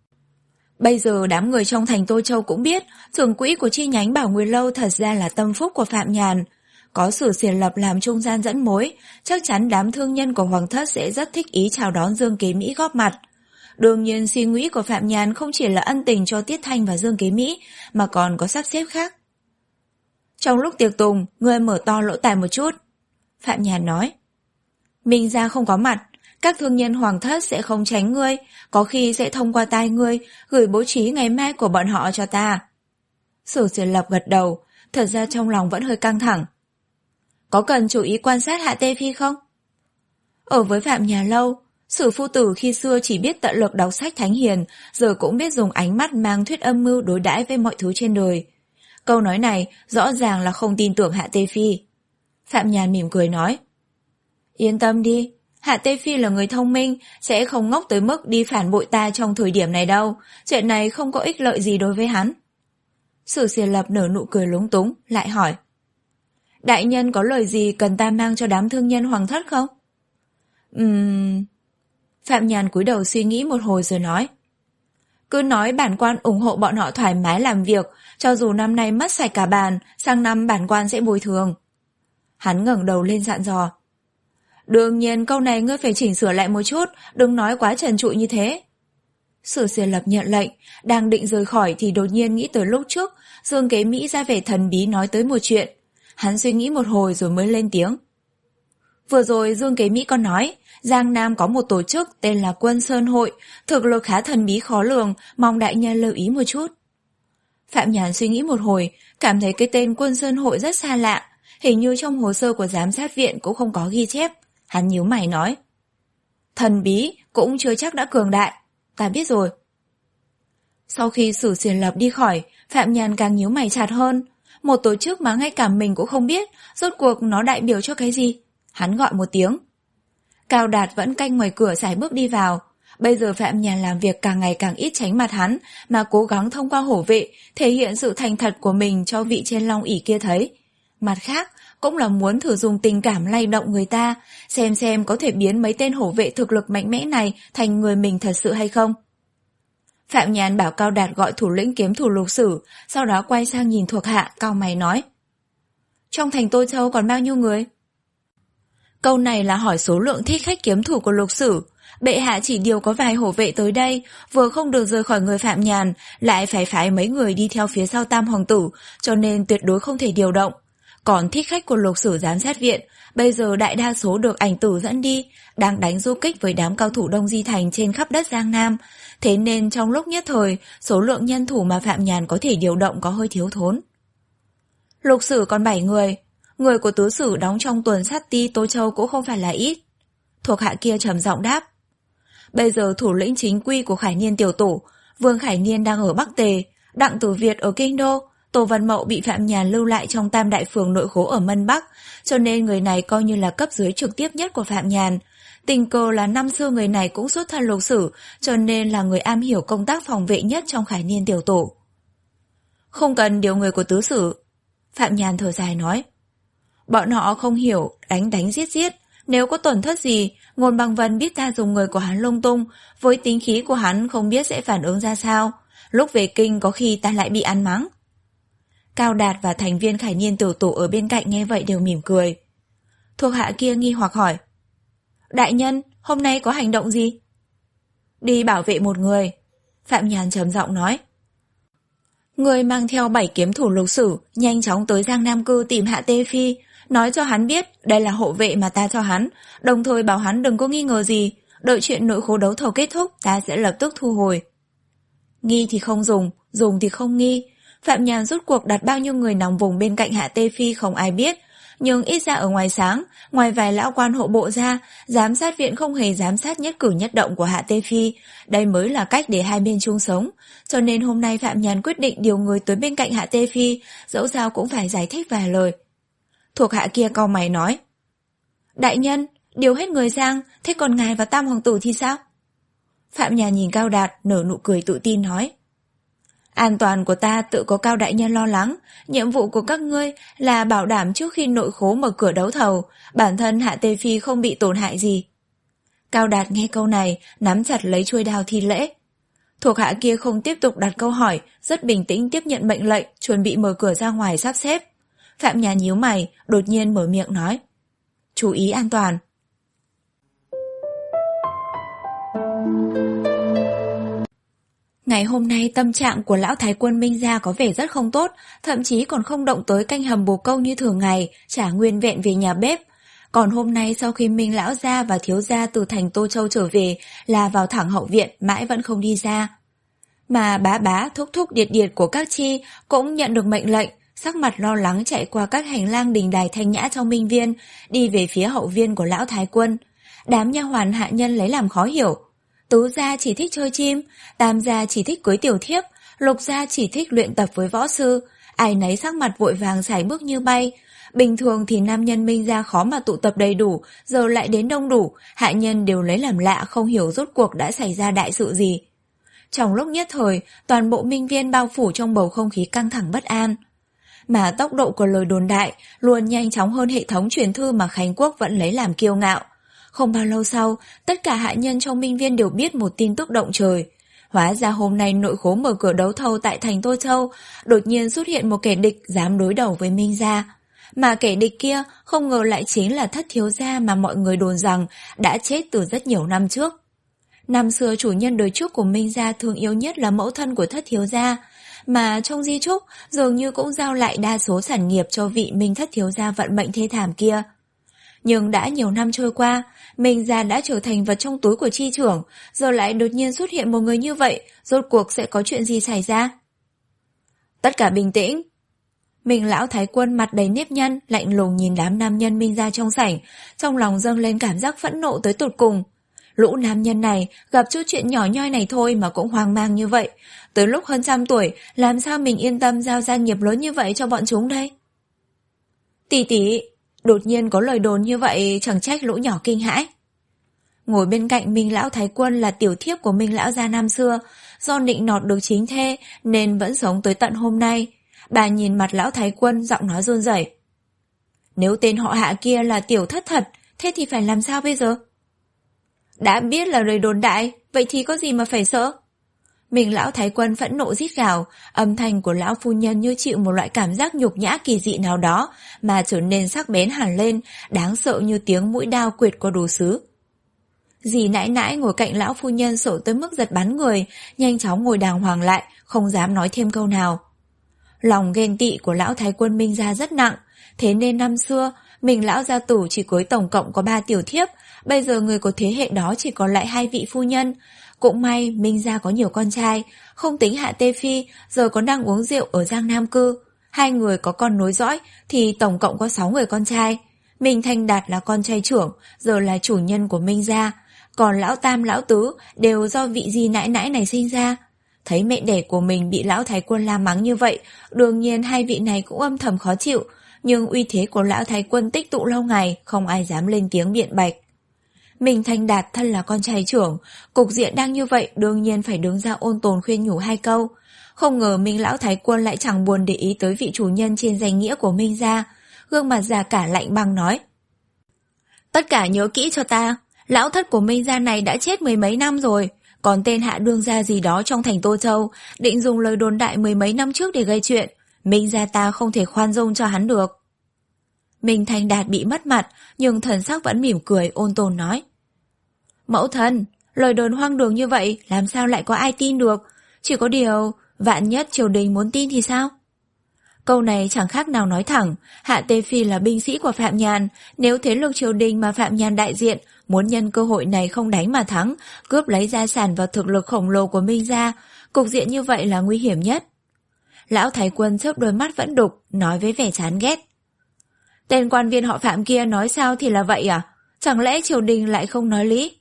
Bây giờ đám người trong thành Tô Châu cũng biết, trưởng quỹ của chi nhánh Bảo Nguyệt Lâu thật ra là tâm phúc của Phạm Nhàn. Có Sử Xiển Lập làm trung gian dẫn mối, chắc chắn đám thương nhân của Hoàng thất sẽ rất thích ý chào đón Dương Kế Mỹ góp mặt. Đương nhiên suy nghĩ của Phạm Nhàn không chỉ là ân tình cho Tiết Thanh và Dương Kế Mỹ, mà còn có sắp xếp khác. Trong lúc tiệc tùng, ngươi mở to lỗ tai một chút. Phạm Nhàn nói: Minh Gia không có mặt, các thương nhân Hoàng thất sẽ không tránh ngươi, có khi sẽ thông qua tai ngươi, gửi bố trí ngày mai của bọn họ cho ta. Sử Xiển Lập gật đầu, thật ra trong lòng vẫn hơi căng thẳng. Có cần chú ý quan sát Hạ Tê Phi không? Ở với Phạm Nhà lâu, Sử phu tử khi xưa chỉ biết tận lực đọc sách thánh hiền, giờ cũng biết dùng ánh mắt mang thuyết âm mưu đối đãi với mọi thứ trên đời. Câu nói này rõ ràng là không tin tưởng Hạ Tê Phi. Phạm Nhàn mỉm cười nói: Yên tâm đi, Hạ Tê Phi là người thông minh, sẽ không ngốc tới mức đi phản bội ta trong thời điểm này đâu, chuyện này không có ích lợi gì đối với hắn. Sử Xiển Lập nở nụ cười lúng túng, lại hỏi: Đại nhân có lời gì cần ta mang cho đám thương nhân Hoàng thất không? Ừm... Phạm Nhàn cúi đầu suy nghĩ một hồi rồi nói: Cứ nói bản quan ủng hộ bọn họ thoải mái làm việc, cho dù năm nay mất sạch cả bàn, sang năm bản quan sẽ bồi thường. Hắn ngẩng đầu lên dặn dò: Đương nhiên câu này ngươi phải chỉnh sửa lại một chút, đừng nói quá trần trụi như thế. Sử Xiển Lập nhận lệnh, đang định rời khỏi thì đột nhiên nghĩ tới lúc trước Dương Kế Mỹ ra vẻ thần bí nói tới một chuyện. Hắn suy nghĩ một hồi rồi mới lên tiếng: Vừa rồi Dương Kế Mỹ còn nói Giang Nam có một tổ chức tên là Quân Sơn Hội, thực lực khá thần bí khó lường, mong đại nhân lưu ý một chút. Phạm Nhàn suy nghĩ một hồi, cảm thấy cái tên Quân Sơn Hội rất xa lạ, hình như trong hồ sơ của giám sát viện cũng không có ghi chép. Hắn nhíu mày nói: Thần bí cũng chưa chắc đã cường đại, ta biết rồi. Sau khi Sử Xiển Lập đi khỏi, Phạm Nhàn càng nhíu mày chặt hơn. Một tổ chức mà ngay cả mình cũng không biết, rốt cuộc nó đại biểu cho cái gì? Hắn gọi một tiếng. Cao Đạt vẫn canh ngoài cửa sải bước đi vào. Bây giờ Phạm Nhàn làm việc càng ngày càng ít tránh mặt hắn, mà cố gắng thông qua hổ vệ thể hiện sự thành thật của mình cho vị trên long ỷ kia thấy. Mặt khác, cũng là muốn thử dùng tình cảm lay động người ta, xem xem có thể biến mấy tên hổ vệ thực lực mạnh mẽ này thành người mình thật sự hay không. Phạm Nhàn bảo Cao Đạt gọi thủ lĩnh kiếm thủ Lục Sử, sau đó quay sang nhìn thuộc hạ, cau mày nói: Trong thành Tô Châu còn bao nhiêu người? Câu này là hỏi số lượng thích khách kiếm thủ của Lục Sử. Bệ hạ chỉ điều có vài hổ vệ tới đây, vừa không được rời khỏi người Phạm Nhàn, lại phải phái mấy người đi theo phía sau Tam Hoàng tử, cho nên tuyệt đối không thể điều động. Còn thích khách của Lục Sử giám sát viện, bây giờ đại đa số được ảnh tử dẫn đi, đang đánh du kích với đám cao thủ Đông Di Thành trên khắp đất Giang Nam. Thế nên trong lúc nhất thời, số lượng nhân thủ mà Phạm Nhàn có thể điều động có hơi thiếu thốn. Lục Sử còn bảy người, người của tứ sử đóng trong tuần sát ti Tô Châu cũng không phải là ít. Thuộc hạ kia trầm giọng đáp. Bây giờ thủ lĩnh chính quy của Khải Niên tiểu tổ, Vương Khải Niên đang ở Bắc Tề, Đặng Tử Việt ở Kinh Đô, Tô Văn Mậu bị Phạm Nhàn lưu lại trong Tam Đại Phường nội khố ở Mân Bắc, cho nên người này coi như là cấp dưới trực tiếp nhất của Phạm Nhàn. Tình cờ là năm xưa người này cũng xuất thân Lục Sử, cho nên là người am hiểu công tác phòng vệ nhất trong Khải Niên tiểu tổ. Không cần điều người của tứ sử. Phạm Nhàn thở dài nói. Bọn họ không hiểu, đánh đánh giết giết. Nếu có tổn thất gì, Ngôn Băng Vân biết ta dùng người của hắn lung tung, với tính khí của hắn không biết sẽ phản ứng ra sao. Lúc về kinh có khi ta lại bị ăn mắng. Cao Đạt và thành viên Khải Niên tiểu tổ ở bên cạnh nghe vậy đều mỉm cười. Thuộc hạ kia nghi hoặc hỏi. Đại nhân, hôm nay có hành động gì? Đi bảo vệ một người. Phạm Nhàn trầm giọng nói. Người mang theo bảy kiếm thủ Lục Sử, nhanh chóng tới Giang Nam Cư tìm Hạ Tê Phi, nói cho hắn biết đây là hộ vệ mà ta cho hắn, đồng thời bảo hắn đừng có nghi ngờ gì, đợi chuyện nội khố đấu thầu kết thúc ta sẽ lập tức thu hồi. Nghi thì không dùng, dùng thì không nghi. Phạm Nhàn rút cuộc đặt bao nhiêu người nòng vùng bên cạnh Hạ Tê Phi không ai biết, nhưng ít ra ở ngoài sáng, ngoài vài lão quan hộ bộ ra, giám sát viện không hề giám sát nhất cử nhất động của Hạ Tê Phi. Đây mới là cách để hai bên chung sống. Cho nên hôm nay Phạm Nhàn quyết định điều người tới bên cạnh Hạ Tê Phi, dẫu sao cũng phải giải thích vài lời. Thuộc hạ kia cau mày nói: Đại nhân, điều hết người sang, thế còn ngài và Tam hoàng tử thì sao? Phạm Nhàn nhìn Cao Đạt, nở nụ cười tự tin nói: An toàn của ta tự có Cao đại nhân lo lắng, nhiệm vụ của các ngươi là bảo đảm trước khi nội khố mở cửa đấu thầu, bản thân Hạ Tê Phi không bị tổn hại gì. Cao Đạt nghe câu này, nắm chặt lấy chuôi đao thi lễ. Thuộc hạ kia không tiếp tục đặt câu hỏi, rất bình tĩnh tiếp nhận mệnh lệnh, chuẩn bị mở cửa ra ngoài sắp xếp. Phạm Nhàn nhíu mày, đột nhiên mở miệng nói: Chú ý an toàn. Ngày hôm nay tâm trạng của lão thái quân Minh Gia có vẻ rất không tốt, thậm chí còn không động tới canh hầm bồ câu như thường ngày, trả nguyên vẹn về nhà bếp. Còn hôm nay sau khi Minh lão gia và thiếu gia từ thành Tô Châu trở về là vào thẳng hậu viện, mãi vẫn không đi ra. Mà bá bá thúc thúc điệt điệt của các chi cũng nhận được mệnh lệnh, sắc mặt lo lắng chạy qua các hành lang đình đài thanh nhã trong Minh Viên, đi về phía hậu viên của lão thái quân. Đám nha hoàn hạ nhân lấy làm khó hiểu. Tứ gia chỉ thích chơi chim, tam gia chỉ thích cưới tiểu thiếp, lục gia chỉ thích luyện tập với võ sư, ai nấy sắc mặt vội vàng sải bước như bay. Bình thường thì nam nhân Minh gia khó mà tụ tập đầy đủ, giờ lại đến đông đủ, hạ nhân đều lấy làm lạ không hiểu rốt cuộc đã xảy ra đại sự gì. Trong lúc nhất thời, toàn bộ Minh Viên bao phủ trong bầu không khí căng thẳng bất an. Mà tốc độ của lời đồn đại luôn nhanh chóng hơn hệ thống truyền thư mà Khánh Quốc vẫn lấy làm kiêu ngạo. Không bao lâu sau, tất cả hạ nhân trong Minh Viên đều biết một tin tức động trời. Hóa ra hôm nay nội khố mở cửa đấu thầu tại thành Tô Châu, đột nhiên xuất hiện một kẻ địch dám đối đầu với Minh gia. Mà kẻ địch kia không ngờ lại chính là Thất thiếu gia mà mọi người đồn rằng đã chết từ rất nhiều năm trước. Năm xưa chủ nhân đời trước của Minh gia thương yêu nhất là mẫu thân của Thất thiếu gia, mà trong di chúc dường như cũng giao lại đa số sản nghiệp cho vị Minh Thất thiếu gia vận mệnh thê thảm kia. Nhưng đã nhiều năm trôi qua, Minh gia đã trở thành vật trong túi của chi trưởng, giờ lại đột nhiên xuất hiện một người như vậy, rốt cuộc sẽ có chuyện gì xảy ra? Tất cả bình tĩnh. Minh lão thái quân mặt đầy nếp nhăn, lạnh lùng nhìn đám nam nhân Minh gia trong sảnh, trong lòng dâng lên cảm giác phẫn nộ tới tột cùng. Lũ nam nhân này gặp chút chuyện nhỏ nhoi này thôi mà cũng hoang mang như vậy, tới lúc hơn trăm tuổi, làm sao mình yên tâm giao gia nghiệp lớn như vậy cho bọn chúng đây? Tỷ tỷ, đột nhiên có lời đồn như vậy chẳng trách lũ nhỏ kinh hãi. Ngồi bên cạnh Minh lão thái quân là tiểu thiếp của Minh lão gia năm xưa, do nịnh nọt được chính thê nên vẫn sống tới tận hôm nay. Bà nhìn mặt lão thái quân, giọng nói run rẩy. Nếu tên họ Hạ kia là tiểu thất thật, thế thì phải làm sao bây giờ? Đã biết là lời đồn đại, vậy thì có gì mà phải sợ? Minh lão thái quân phẫn nộ rít gào, âm thanh của lão phu nhân như chịu một loại cảm giác nhục nhã kỳ dị nào đó mà trở nên sắc bén hẳn lên, đáng sợ như tiếng mũi đao quệt qua đồ sứ. Dì nãi nãi ngồi cạnh lão phu nhân sợ tới mức giật bắn người, nhanh chóng ngồi đàng hoàng lại, không dám nói thêm câu nào. Lòng ghen tị của lão thái quân Minh gia rất nặng, thế nên năm xưa mình lão gia tử chỉ cưới tổng cộng có ba tiểu thiếp, bây giờ người của thế hệ đó chỉ còn lại hai vị phu nhân. Cũng may Minh gia có nhiều con trai, không tính Hạ Tê Phi, giờ còn đang uống rượu ở Giang Nam Cư. Hai người có con nối dõi thì tổng cộng có sáu người con trai. Minh Thanh Đạt là con trai trưởng, giờ là chủ nhân của Minh gia, còn lão tam lão tứ đều do vị dì nãi nãi này sinh ra. Thấy mẹ đẻ của mình bị lão thái quân la mắng như vậy, đương nhiên hai vị này cũng âm thầm khó chịu, nhưng uy thế của lão thái quân tích tụ lâu ngày, không ai dám lên tiếng biện bạch. Minh Thanh Đạt thân là con trai trưởng, cục diện đang như vậy đương nhiên phải đứng ra ôn tồn khuyên nhủ hai câu. Không ngờ Minh lão thái quân lại chẳng buồn để ý tới vị chủ nhân trên danh nghĩa của Minh gia, gương mặt già cả lạnh băng nói. Tất cả nhớ kỹ cho ta, lão thất của Minh gia này đã chết mười mấy năm rồi, còn tên hạ đương gia gì đó trong thành Tô Châu định dùng lời đồn đại mười mấy năm trước để gây chuyện, Minh gia ta không thể khoan dung cho hắn được. Minh Thanh Đạt bị mất mặt, nhưng thần sắc vẫn mỉm cười ôn tồn nói. Mẫu thân, lời đồn hoang đường như vậy làm sao lại có ai tin được, chỉ có điều vạn nhất triều đình muốn tin thì sao? Câu này chẳng khác nào nói thẳng, Hạ Tê Phi là binh sĩ của Phạm Nhàn, nếu thế lực triều đình mà Phạm Nhàn đại diện muốn nhân cơ hội này không đánh mà thắng, cướp lấy gia sản và thực lực khổng lồ của Minh gia, cục diện như vậy là nguy hiểm nhất. Lão Thái Quân chớp đôi mắt vẫn đục, nói với vẻ chán ghét. Tên quan viên họ Phạm kia nói sao thì là vậy à? Chẳng lẽ triều đình lại không nói lý?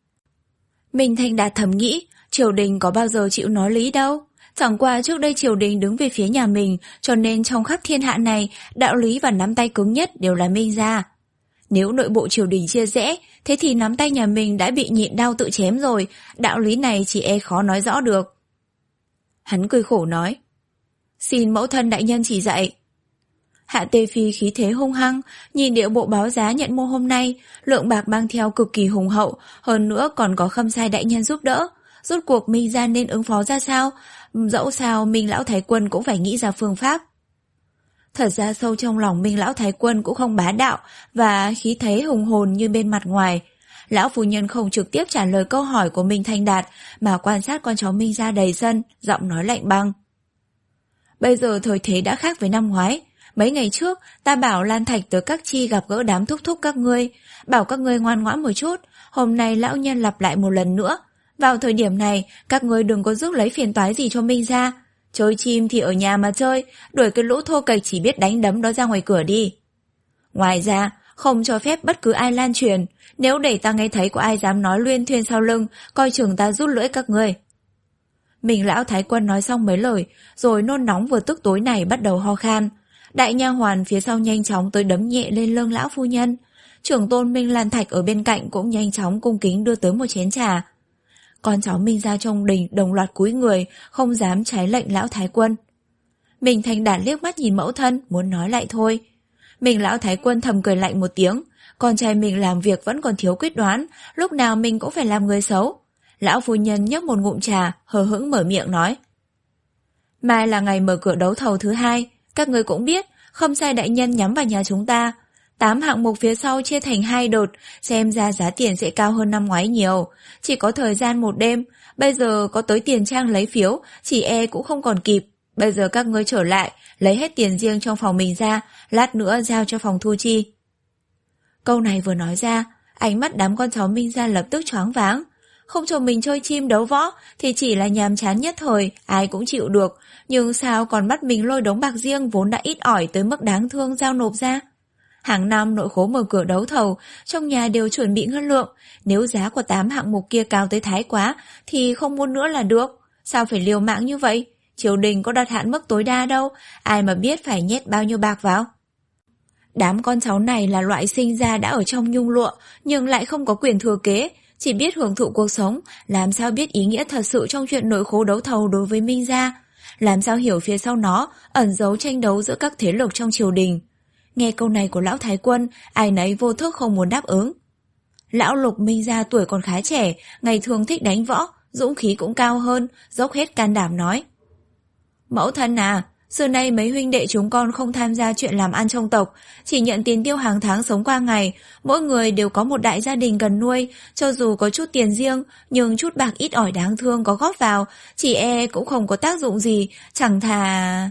Minh Thanh Đạt thầm nghĩ, triều đình có bao giờ chịu nói lý đâu. Chẳng qua trước đây triều đình đứng về phía nhà mình, cho nên trong khắp thiên hạ này, đạo lý và nắm tay cứng nhất đều là Minh gia. Nếu nội bộ triều đình chia rẽ, thế thì nắm tay nhà mình đã bị nhịn đau tự chém rồi, đạo lý này chỉ e khó nói rõ được. Hắn cười khổ nói, xin mẫu thân đại nhân chỉ dạy. Hạ Tê Phi khí thế hung hăng, nhìn điệu bộ báo giá nhận mua hôm nay, lượng bạc mang theo cực kỳ hùng hậu, hơn nữa còn có Khâm Sai đại nhân giúp đỡ. Rốt cuộc Minh gia nên ứng phó ra sao? Dẫu sao Minh lão Thái Quân cũng phải nghĩ ra phương pháp. Thật ra sâu trong lòng Minh lão Thái Quân cũng không bá đạo và khí thế hùng hồn như bên mặt ngoài. Lão phu nhân không trực tiếp trả lời câu hỏi của Minh Thanh Đạt mà quan sát con cháu Minh gia đầy sân, giọng nói lạnh băng. Bây giờ thời thế đã khác với năm ngoái. Mấy ngày trước, ta bảo Lan Thạch tới các chi gặp gỡ đám thúc thúc các ngươi, bảo các ngươi ngoan ngoãn một chút, hôm nay lão nhân lặp lại một lần nữa. Vào thời điểm này, các ngươi đừng có rước lấy phiền toái gì cho Minh gia. Chơi chim thì ở nhà mà chơi, đuổi cái lũ thô kệch chỉ biết đánh đấm đó ra ngoài cửa đi. Ngoài ra, không cho phép bất cứ ai lan truyền, nếu để ta nghe thấy có ai dám nói luyên thuyên sau lưng, coi chừng ta rút lưỡi các ngươi. Mình lão Thái Quân nói xong mấy lời, rồi nôn nóng vừa tức tối này bắt đầu ho khan. Đại nha hoàn phía sau nhanh chóng tới đấm nhẹ lên lưng lão phu nhân. Trưởng tôn Minh Lan Thạch ở bên cạnh cũng nhanh chóng cung kính đưa tới một chén trà. Con cháu Minh gia trong đình đồng loạt cúi người, không dám trái lệnh lão Thái Quân. Mình Thanh Đạt liếc mắt nhìn mẫu thân, muốn nói lại thôi. Mình lão Thái Quân thầm cười lạnh một tiếng, con trai mình làm việc vẫn còn thiếu quyết đoán, lúc nào mình cũng phải làm người xấu. Lão phu nhân nhấp một ngụm trà, hờ hững mở miệng nói. Mai là ngày mở cửa đấu thầu thứ hai, các người cũng biết, Khâm Sai đại nhân nhắm vào nhà chúng ta. Tám hạng mục phía sau chia thành hai đợt, xem ra giá tiền sẽ cao hơn năm ngoái nhiều. Chỉ có thời gian một đêm, bây giờ có tới tiền trang lấy phiếu, chỉ e cũng không còn kịp. Bây giờ các ngươi trở lại, lấy hết tiền riêng trong phòng mình ra, lát nữa giao cho phòng thu chi. Câu này vừa nói ra, ánh mắt đám con cháu Minh gia lập tức choáng váng. Không cho mình chơi chim đấu võ thì chỉ là nhàm chán nhất thời, ai cũng chịu được. Nhưng sao còn bắt mình lôi đống bạc riêng vốn đã ít ỏi tới mức đáng thương giao nộp ra? Hàng năm nội khố mở cửa đấu thầu, trong nhà đều chuẩn bị ngân lượng. Nếu giá của tám hạng mục kia cao tới thái quá thì không muốn nữa là được. Sao phải liều mạng như vậy? Triều đình có đặt hạn mức tối đa đâu, ai mà biết phải nhét bao nhiêu bạc vào. Đám con cháu này là loại sinh ra đã ở trong nhung lụa, nhưng lại không có quyền thừa kế, chỉ biết hưởng thụ cuộc sống, làm sao biết ý nghĩa thật sự trong chuyện nội khố đấu thầu đối với Minh gia, làm sao hiểu phía sau nó ẩn giấu tranh đấu giữa các thế lực trong triều đình. Nghe câu này của lão Thái Quân, ai nấy vô thức không muốn đáp ứng. Lão Lục Minh gia tuổi còn khá trẻ, ngày thường thích đánh võ, dũng khí cũng cao hơn, dốc hết can đảm nói. Mẫu thân à, xưa nay mấy huynh đệ chúng con không tham gia chuyện làm ăn trong tộc, chỉ nhận tiền tiêu hàng tháng sống qua ngày, mỗi người đều có một đại gia đình cần nuôi, cho dù có chút tiền riêng, nhưng chút bạc ít ỏi đáng thương có góp vào, chỉ e cũng không có tác dụng gì, chẳng thà...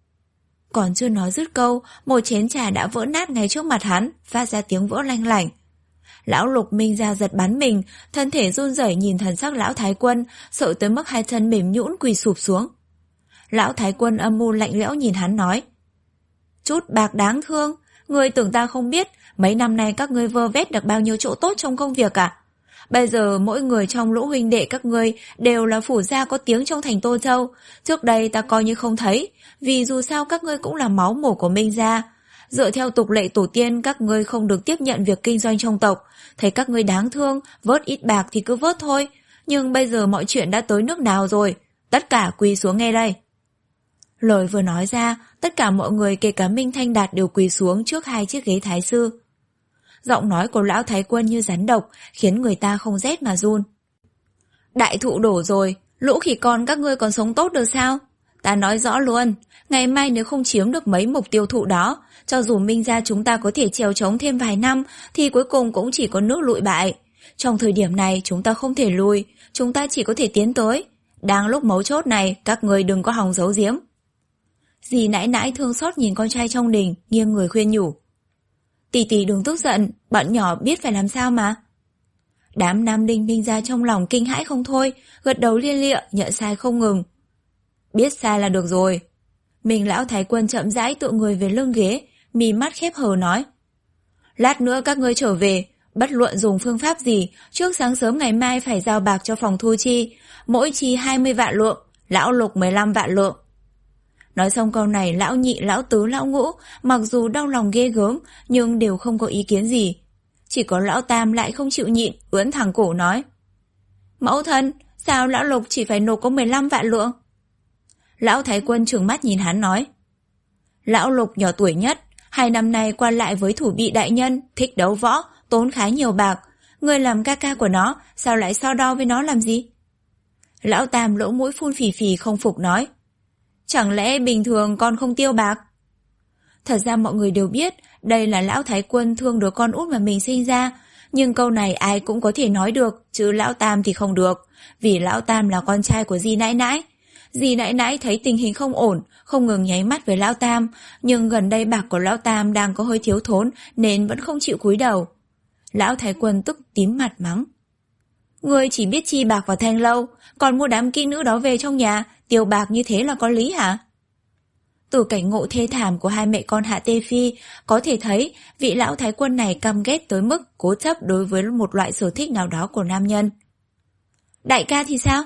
Còn chưa nói dứt câu, một chén trà đã vỡ nát ngay trước mặt hắn, phát ra tiếng vỡ lanh lảnh. Lão Lục Minh gia giật bắn mình, thân thể run rẩy nhìn thần sắc lão Thái Quân, sợ tới mức hai chân mềm nhũn quỳ sụp xuống. Lão Thái Quân âm mưu lạnh lẽo nhìn hắn nói. Chút bạc đáng thương, ngươi tưởng ta không biết, mấy năm nay các ngươi vơ vét được bao nhiêu chỗ tốt trong công việc à? Bây giờ mỗi người trong lũ huynh đệ các ngươi đều là phủ gia có tiếng trong thành Tô Châu, trước đây ta coi như không thấy, vì dù sao các ngươi cũng là máu mủ của Minh gia. Dựa theo tục lệ tổ tiên các ngươi không được tiếp nhận việc kinh doanh trong tộc, thấy các ngươi đáng thương, vớt ít bạc thì cứ vớt thôi, nhưng bây giờ mọi chuyện đã tới nước nào rồi, tất cả quỳ xuống nghe đây. Lời vừa nói ra, tất cả mọi người kể cả Minh Thanh Đạt đều quỳ xuống trước hai chiếc ghế thái sư. Giọng nói của lão Thái Quân như rắn độc, khiến người ta không rét mà run. Đại thụ đổ rồi, lũ khỉ con các ngươi còn sống tốt được sao? Ta nói rõ luôn, ngày mai nếu không chiếm được mấy mục tiêu thụ đó, cho dù Minh gia chúng ta có thể trèo trống thêm vài năm, thì cuối cùng cũng chỉ có nước lụi bại. Trong thời điểm này chúng ta không thể lùi, chúng ta chỉ có thể tiến tới. Đang lúc mấu chốt này, các ngươi đừng có hòng giấu giếm. Dì nãi nãi thương xót nhìn con trai trong đình, nghiêng người khuyên nhủ. Tỷ tỷ đừng tức giận, bọn nhỏ biết phải làm sao mà. Đám nam đinh Minh gia trong lòng kinh hãi không thôi, gật đầu lia lịa, nhận sai không ngừng. Biết sai là được rồi. Mình lão thái quân chậm rãi tựa người về lưng ghế, mí mắt khép hờ nói. Lát nữa các ngươi trở về, bất luận dùng phương pháp gì, trước sáng sớm ngày mai phải giao bạc cho phòng thu chi, mỗi chi hai mươi vạn lượng, lão Lục mười lăm vạn lượng. Nói xong câu này, lão nhị, lão tứ, lão ngũ, mặc dù đau lòng ghê gớm, nhưng đều không có ý kiến gì. Chỉ có lão Tam lại không chịu nhịn, ưỡn thẳng cổ nói. Mẫu thân, sao lão Lục chỉ phải nộp có mười lăm vạn lượng? Lão Thái Quân trừng mắt nhìn hắn nói. Lão Lục nhỏ tuổi nhất, hai năm nay qua lại với thủ bị đại nhân, thích đấu võ, tốn khá nhiều bạc. Người làm ca ca của nó, sao lại so đo với nó làm gì? Lão Tam lỗ mũi phun phì phì không phục nói. Chẳng lẽ bình thường con không tiêu bạc? Thật ra mọi người đều biết đây là lão Thái Quân thương đứa con út mà mình sinh ra, nhưng câu này ai cũng có thể nói được, chứ lão Tam thì không được, vì lão Tam là con trai của dì nãi nãi. Dì nãi nãi thấy tình hình không ổn, không ngừng nháy mắt với lão Tam, nhưng gần đây bạc của lão Tam đang có hơi thiếu thốn nên vẫn không chịu cúi đầu. Lão Thái Quân tức tím mặt mắng. Ngươi chỉ biết chi bạc vào thanh lâu, còn mua đám kỹ nữ đó về trong nhà, tiêu bạc như thế là có lý hả? Từ cảnh ngộ thê thảm của hai mẹ con Hạ Tê Phi, có thể thấy vị lão Thái Quân này căm ghét tới mức cố chấp đối với một loại sở thích nào đó của nam nhân. Đại ca thì sao?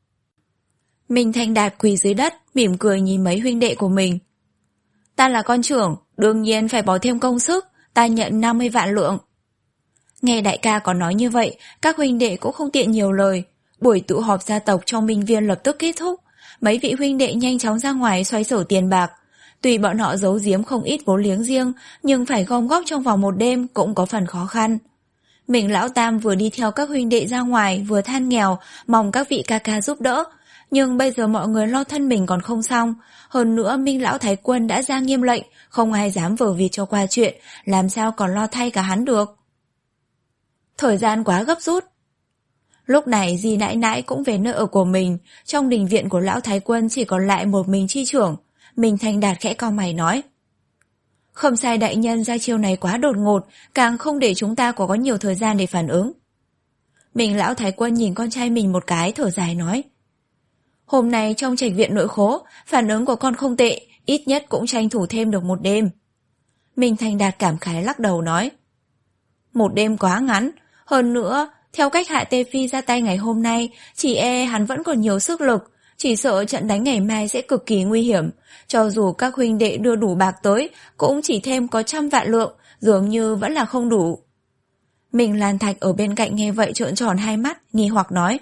Minh Thanh Đạt quỳ dưới đất, mỉm cười nhìn mấy huynh đệ của mình. Ta là con trưởng, đương nhiên phải bỏ thêm công sức, ta nhận năm mươi vạn lượng. Nghe đại ca có nói như vậy, các huynh đệ cũng không tiện nhiều lời. Buổi tụ họp gia tộc trong Minh Viên lập tức kết thúc. Mấy vị huynh đệ nhanh chóng ra ngoài xoay sở tiền bạc. Tuy bọn họ giấu giếm không ít vốn liếng riêng, nhưng phải gom góp trong vòng một đêm cũng có phần khó khăn. Mình lão Tam vừa đi theo các huynh đệ ra ngoài, vừa than nghèo, mong các vị ca ca giúp đỡ. Nhưng bây giờ mọi người lo thân mình còn không xong. Hơn nữa Minh lão Thái Quân đã ra nghiêm lệnh, không ai dám vờ vịt cho qua chuyện, làm sao còn lo thay cả hắn được. Thời gian quá gấp rút. Lúc này dì nãi nãi cũng về nơi ở của mình, trong đình viện của lão Thái Quân chỉ còn lại một mình chi trưởng. Minh Thanh Đạt khẽ cau mày nói. Không sai, đại nhân ra chiêu này quá đột ngột, càng không để chúng ta có, có nhiều thời gian để phản ứng. Mình lão Thái Quân nhìn con trai mình một cái, thở dài nói. Hôm nay trong trạch viện nội khố, phản ứng của con không tệ, ít nhất cũng tranh thủ thêm được một đêm. Minh Thanh Đạt cảm khái lắc đầu nói. Một đêm quá ngắn, hơn nữa, theo cách Hạ Tê Phi ra tay ngày hôm nay, chỉ e hắn vẫn còn nhiều sức lực, chỉ sợ trận đánh ngày mai sẽ cực kỳ nguy hiểm. Cho dù các huynh đệ đưa đủ bạc tới, cũng chỉ thêm có trăm vạn lượng, dường như vẫn là không đủ. Mình Lan Thạch ở bên cạnh nghe vậy trợn tròn hai mắt, nghi hoặc nói.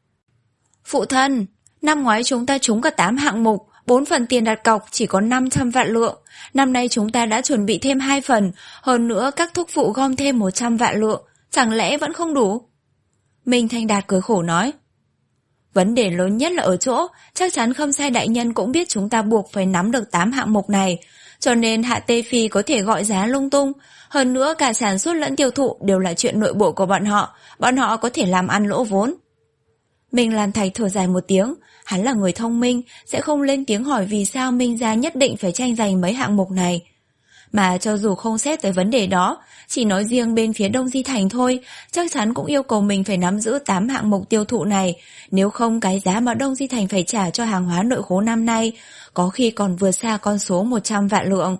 Phụ thân, năm ngoái chúng ta trúng cả tám hạng mục, bốn phần tiền đặt cọc chỉ có năm trăm vạn lượng. Năm nay chúng ta đã chuẩn bị thêm hai phần, hơn nữa các thúc phụ gom thêm một trăm vạn lượng, chẳng lẽ vẫn không đủ? Minh Thanh Đạt cười khổ nói. Vấn đề lớn nhất là ở chỗ, chắc chắn Khâm Sai đại nhân cũng biết chúng ta buộc phải nắm được tám hạng mục này, cho nên Hạ Tê Phi có thể gọi giá lung tung. Hơn nữa cả sản xuất lẫn tiêu thụ đều là chuyện nội bộ của bọn họ, bọn họ có thể làm ăn lỗ vốn. Minh Lan Thạch thở dài một tiếng, hắn là người thông minh, sẽ không lên tiếng hỏi vì sao Minh gia nhất định phải tranh giành mấy hạng mục này. Mà cho dù không xét tới vấn đề đó, chỉ nói riêng bên phía Đông Di Thành thôi, chắc chắn cũng yêu cầu mình phải nắm giữ tám hạng mục tiêu thụ này, nếu không cái giá mà Đông Di Thành phải trả cho hàng hóa nội khố năm nay, có khi còn vượt xa con số một trăm vạn lượng.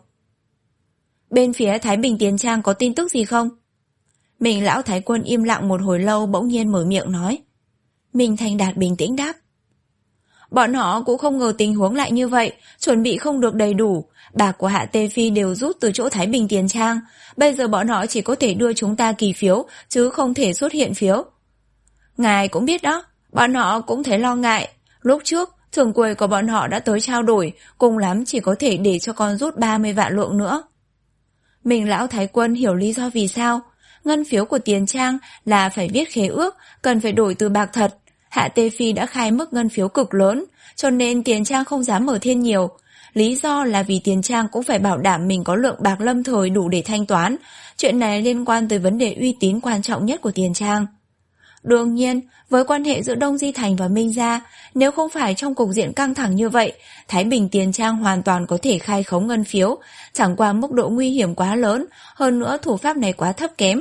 Bên phía Thái Bình Tiền Trang có tin tức gì không? Mình lão Thái Quân im lặng một hồi lâu bỗng nhiên mở miệng nói. Minh Thanh Đạt bình tĩnh đáp. Bọn họ cũng không ngờ tình huống lại như vậy, chuẩn bị không được đầy đủ, bạc của Hạ Tê Phi đều rút từ chỗ Thái Bình Tiền Trang, bây giờ bọn họ chỉ có thể đưa chúng ta kỳ phiếu, chứ không thể xuất hiện phiếu. Ngài cũng biết đó, bọn họ cũng thấy lo ngại, lúc trước trưởng quầy của bọn họ đã tới trao đổi, cùng lắm chỉ có thể để cho con rút ba mươi vạn lượng nữa. Mình lão Thái Quân hiểu lý do vì sao, ngân phiếu của Tiền Trang là phải viết khế ước, cần phải đổi từ bạc thật. Hạ Tê Phi đã khai mức ngân phiếu cực lớn, cho nên Tiền Trang không dám mở thêm nhiều. Lý do là vì Tiền Trang cũng phải bảo đảm mình có lượng bạc lâm thời đủ để thanh toán. Chuyện này liên quan tới vấn đề uy tín quan trọng nhất của Tiền Trang. Đương nhiên, với quan hệ giữa Đông Di Thành và Minh Gia, nếu không phải trong cục diện căng thẳng như vậy, Thái Bình Tiền Trang hoàn toàn có thể khai khống ngân phiếu, chẳng qua mức độ nguy hiểm quá lớn, hơn nữa thủ pháp này quá thấp kém.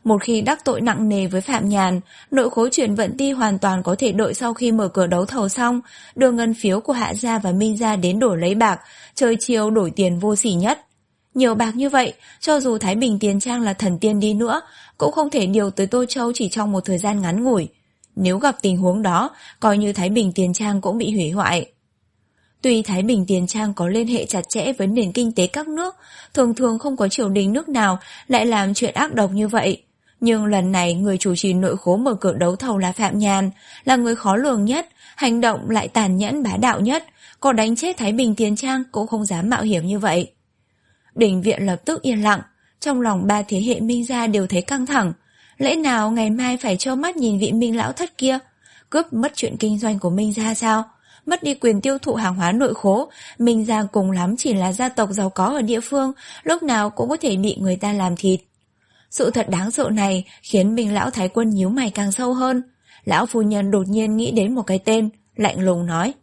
Một khi đắc tội nặng nề với Phạm Nhàn, nội khối chuyển vận ti hoàn toàn có thể đợi sau khi mở cửa đấu thầu xong, đưa ngân phiếu của Hạ gia và Minh gia đến đổi lấy bạc, chơi chiêu đổi tiền vô sỉ nhất. Nhiều bạc như vậy, cho dù Thái Bình Tiền Trang là thần tiên đi nữa, cũng không thể điều tới Tô Châu chỉ trong một thời gian ngắn ngủi. Nếu gặp tình huống đó, coi như Thái Bình Tiền Trang cũng bị hủy hoại. Tuy Thái Bình Tiền Trang có liên hệ chặt chẽ với nền kinh tế các nước, thường thường không có triều đình nước nào lại làm chuyện ác độc như vậy. Nhưng lần này người chủ trì nội khố mở cửa đấu thầu là Phạm Nhàn, là người khó lường nhất, hành động lại tàn nhẫn bá đạo nhất, có đánh chết Thái Bình Tiền Trang cũng không dám mạo hiểm như vậy. Đình viện lập tức yên lặng, trong lòng ba thế hệ Minh gia đều thấy căng thẳng. Lẽ nào ngày mai phải trơ mắt nhìn vị Minh lão thất kia cướp mất chuyện kinh doanh của Minh gia sao? Mất đi quyền tiêu thụ hàng hóa nội khố, Minh gia cùng lắm chỉ là gia tộc giàu có ở địa phương, lúc nào cũng có thể bị người ta làm thịt. Sự thật đáng sợ này khiến Minh lão thái quân nhíu mày càng sâu hơn. Lão phu nhân đột nhiên nghĩ đến một cái tên, lạnh lùng nói: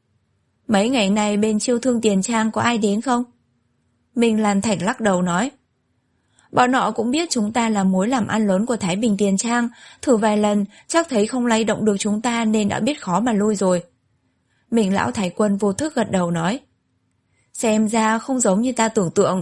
Mấy ngày nay bên Chiêu Thương Tiền Trang có ai đến không? Minh Lan Thạch lắc đầu nói: Bọn họ cũng biết chúng ta là mối làm ăn lớn của Thái Bình Tiền Trang, thử vài lần chắc thấy không lay động được chúng ta nên đã biết khó mà lui rồi. Minh lão thái quân vô thức gật đầu nói: Xem ra không giống như ta tưởng tượng.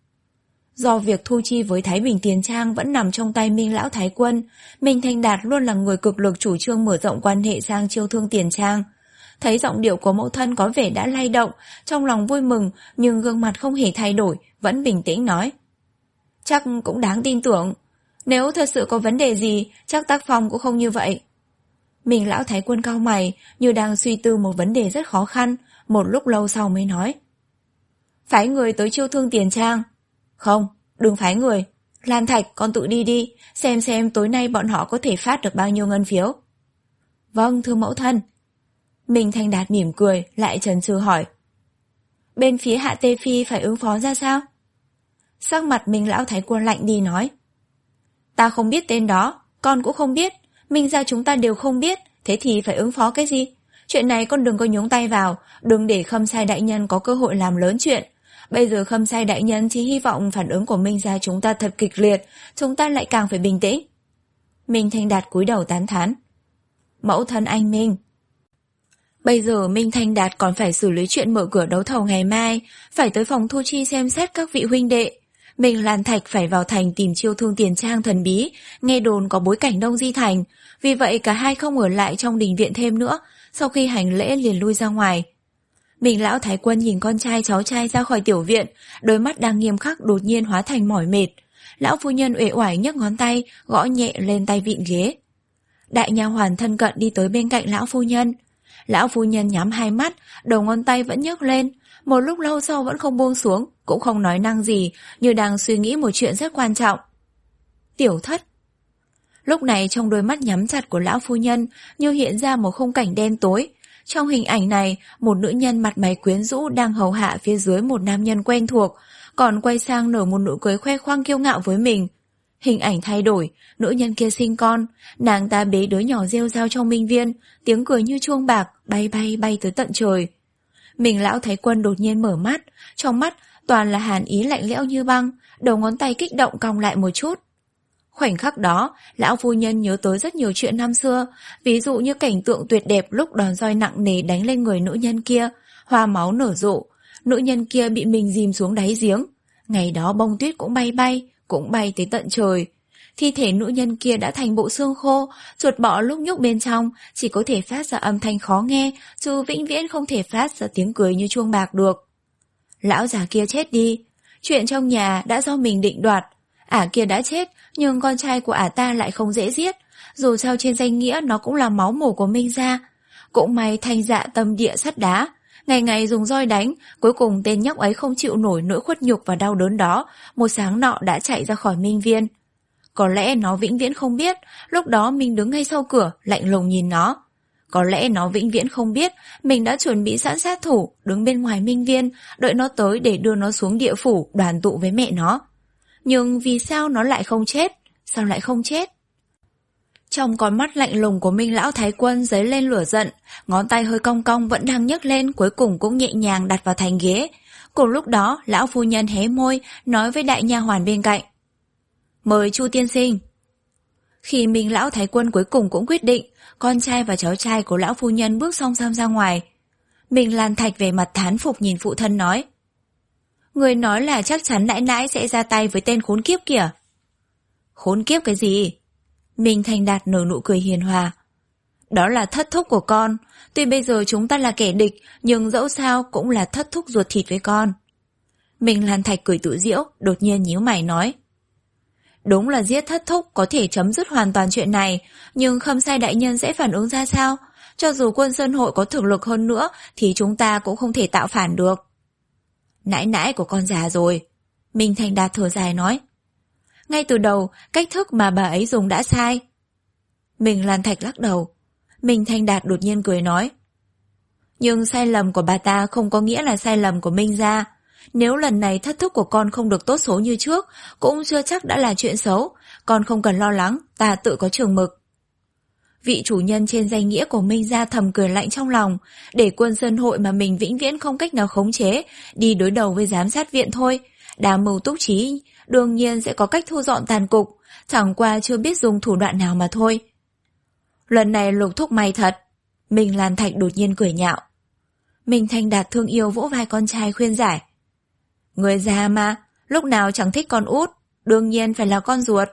Do việc thu chi với Thái Bình Tiền Trang vẫn nằm trong tay Minh lão thái quân, Minh Thanh Đạt luôn là người cực lực chủ trương mở rộng quan hệ sang Chiêu Thương Tiền Trang. Thấy giọng điệu của mẫu thân có vẻ đã lay động, trong lòng vui mừng nhưng gương mặt không hề thay đổi, vẫn bình tĩnh nói: Chắc cũng đáng tin tưởng. Nếu thật sự có vấn đề gì, chắc tác phong cũng không như vậy. Minh lão thái quân cau mày, như đang suy tư một vấn đề rất khó khăn, một lúc lâu sau mới nói: Phái người tới Chiêu Thương Tiền Trang. Không, đừng phái người. Lan Thạch, con tự đi đi, xem xem tối nay bọn họ có thể phát được bao nhiêu ngân phiếu. Vâng, thưa mẫu thân. Minh Thanh Đạt mỉm cười, lại chần chừ hỏi: Bên phía Hạ Tê Phi phải ứng phó ra sao? Sắc mặt Minh lão thái quân lạnh đi nói: Ta không biết tên đó, con cũng không biết, Minh gia chúng ta đều không biết, thế thì phải ứng phó cái gì? Chuyện này con đừng có nhúng tay vào, đừng để Khâm Sai đại nhân có cơ hội làm lớn chuyện. Bây giờ Khâm Sai đại nhân chỉ hy vọng phản ứng của Minh gia chúng ta thật kịch liệt, chúng ta lại càng phải bình tĩnh. Minh Thanh Đạt cúi đầu tán thán: Mẫu thân anh Minh. Bây giờ Minh Thanh Đạt còn phải xử lý chuyện mở cửa đấu thầu ngày mai, phải tới phòng thu chi xem xét các vị huynh đệ. Minh Lan Thạch phải vào thành tìm Chiêu Thương Tiền Trang thần bí, nghe đồn có bối cảnh Đông Di Thành, vì vậy cả hai không ở lại trong đình viện thêm nữa, sau khi hành lễ liền lui ra ngoài. Minh lão thái quân nhìn con trai cháu trai ra khỏi tiểu viện, đôi mắt đang nghiêm khắc đột nhiên hóa thành mỏi mệt. Lão phu nhân uể oải nhấc ngón tay, gõ nhẹ lên tay vịn ghế. Đại nha hoàn thân cận đi tới bên cạnh lão phu nhân. Lão phu nhân nhắm hai mắt, đầu ngón tay vẫn nhấc lên, một lúc lâu sau vẫn không buông xuống, cũng không nói năng gì, như đang suy nghĩ một chuyện rất quan trọng. Tiểu thất. Lúc này trong đôi mắt nhắm chặt của lão phu nhân như hiện ra một khung cảnh đen tối. Trong hình ảnh này, một nữ nhân mặt mày quyến rũ đang hầu hạ phía dưới một nam nhân quen thuộc, còn quay sang nở một nụ cười khoe khoang kiêu ngạo với mình. Hình ảnh thay đổi, nữ nhân kia sinh con, nàng ta bế đứa nhỏ rêu rao trong minh viên, tiếng cười như chuông bạc, bay bay bay tới tận trời. Mình lão thái quân đột nhiên mở mắt, trong mắt toàn là hàn ý lạnh lẽo như băng, đầu ngón tay kích động cong lại một chút. Khoảnh khắc đó, lão phu nhân nhớ tới rất nhiều chuyện năm xưa, ví dụ như cảnh tượng tuyệt đẹp lúc đòn roi nặng nề đánh lên người nữ nhân kia, hoa máu nở rộ, nữ nhân kia bị mình dìm xuống đáy giếng. Ngày đó bông tuyết cũng bay bay, cũng bay tới tận trời. Thi thể nữ nhân kia đã thành bộ xương khô, chuột bọ lúc nhúc bên trong, chỉ có thể phát ra âm thanh khó nghe, chứ vĩnh viễn không thể phát ra tiếng cười như chuông bạc được. Lão già kia chết đi, chuyện trong nhà đã do mình định đoạt. Ả kia đã chết, nhưng con trai của ả ta lại không dễ giết, dù sao trên danh nghĩa nó cũng là máu mủ của Minh gia. Cũng may Thanh Dạ tâm địa sắt đá, ngày ngày dùng roi đánh, cuối cùng tên nhóc ấy không chịu nổi nỗi khuất nhục và đau đớn đó, một sáng nọ đã chạy ra khỏi Minh viên. Có lẽ nó vĩnh viễn không biết, lúc đó mình đứng ngay sau cửa, lạnh lùng nhìn nó. Có lẽ nó vĩnh viễn không biết, mình đã chuẩn bị sẵn sát thủ, đứng bên ngoài Minh viên, đợi nó tới để đưa nó xuống địa phủ, đoàn tụ với mẹ nó. Nhưng vì sao nó lại không chết? Sao lại không chết? Trong con mắt lạnh lùng của Minh lão thái quân dấy lên lửa giận, ngón tay hơi cong cong vẫn đang nhấc lên, cuối cùng cũng nhẹ nhàng đặt vào thành ghế. Cùng lúc đó, lão phu nhân hé môi, nói với đại nha hoàn bên cạnh: Mời Chu tiên sinh. Khi Minh lão thái quân cuối cùng cũng quyết định, con trai và cháu trai của lão phu nhân bước song song ra ngoài. Minh Lan Thạch về mặt thán phục nhìn phụ thân nói: Người nói là chắc chắn nãi nãi sẽ ra tay với tên khốn kiếp kìa. Khốn kiếp cái gì? Minh Thành Đạt nở nụ cười hiền hòa. Đó là thất thúc của con. Tuy bây giờ chúng ta là kẻ địch, nhưng dẫu sao cũng là thất thúc ruột thịt với con. Minh Lan Thạch cười tự giễu, đột nhiên nhíu mày nói: Đúng là giết thất thúc có thể chấm dứt hoàn toàn chuyện này, nhưng Khâm Sai đại nhân sẽ phản ứng ra sao? Cho dù quân Sơn Hội có thực lực hơn nữa thì chúng ta cũng không thể tạo phản được. Nãi nãi của con già rồi. Minh Thành Đạt thở dài nói: Ngay từ đầu, cách thức mà bà ấy dùng đã sai. Minh Lan Thạch lắc đầu. Minh Thành Đạt đột nhiên cười nói: Nhưng sai lầm của bà ta không có nghĩa là sai lầm của Minh gia. Nếu lần này thất thúc của con không được tốt số như trước, cũng chưa chắc đã là chuyện xấu. Con không cần lo lắng, ta tự có chừng mực. Vị chủ nhân trên danh nghĩa của Minh gia thầm cười lạnh trong lòng, để quân Sơn Hội mà mình vĩnh viễn không cách nào khống chế, đi đối đầu với giám sát viện thôi. Đa mưu túc trí, đương nhiên sẽ có cách thu dọn tàn cục, chẳng qua chưa biết dùng thủ đoạn nào mà thôi. Lần này Lục thúc may thật. Minh Lan Thạch đột nhiên cười nhạo. Minh Thành Đạt thương yêu vỗ vai con trai khuyên giải: Người già mà, lúc nào chẳng thích con út, đương nhiên phải là con ruột.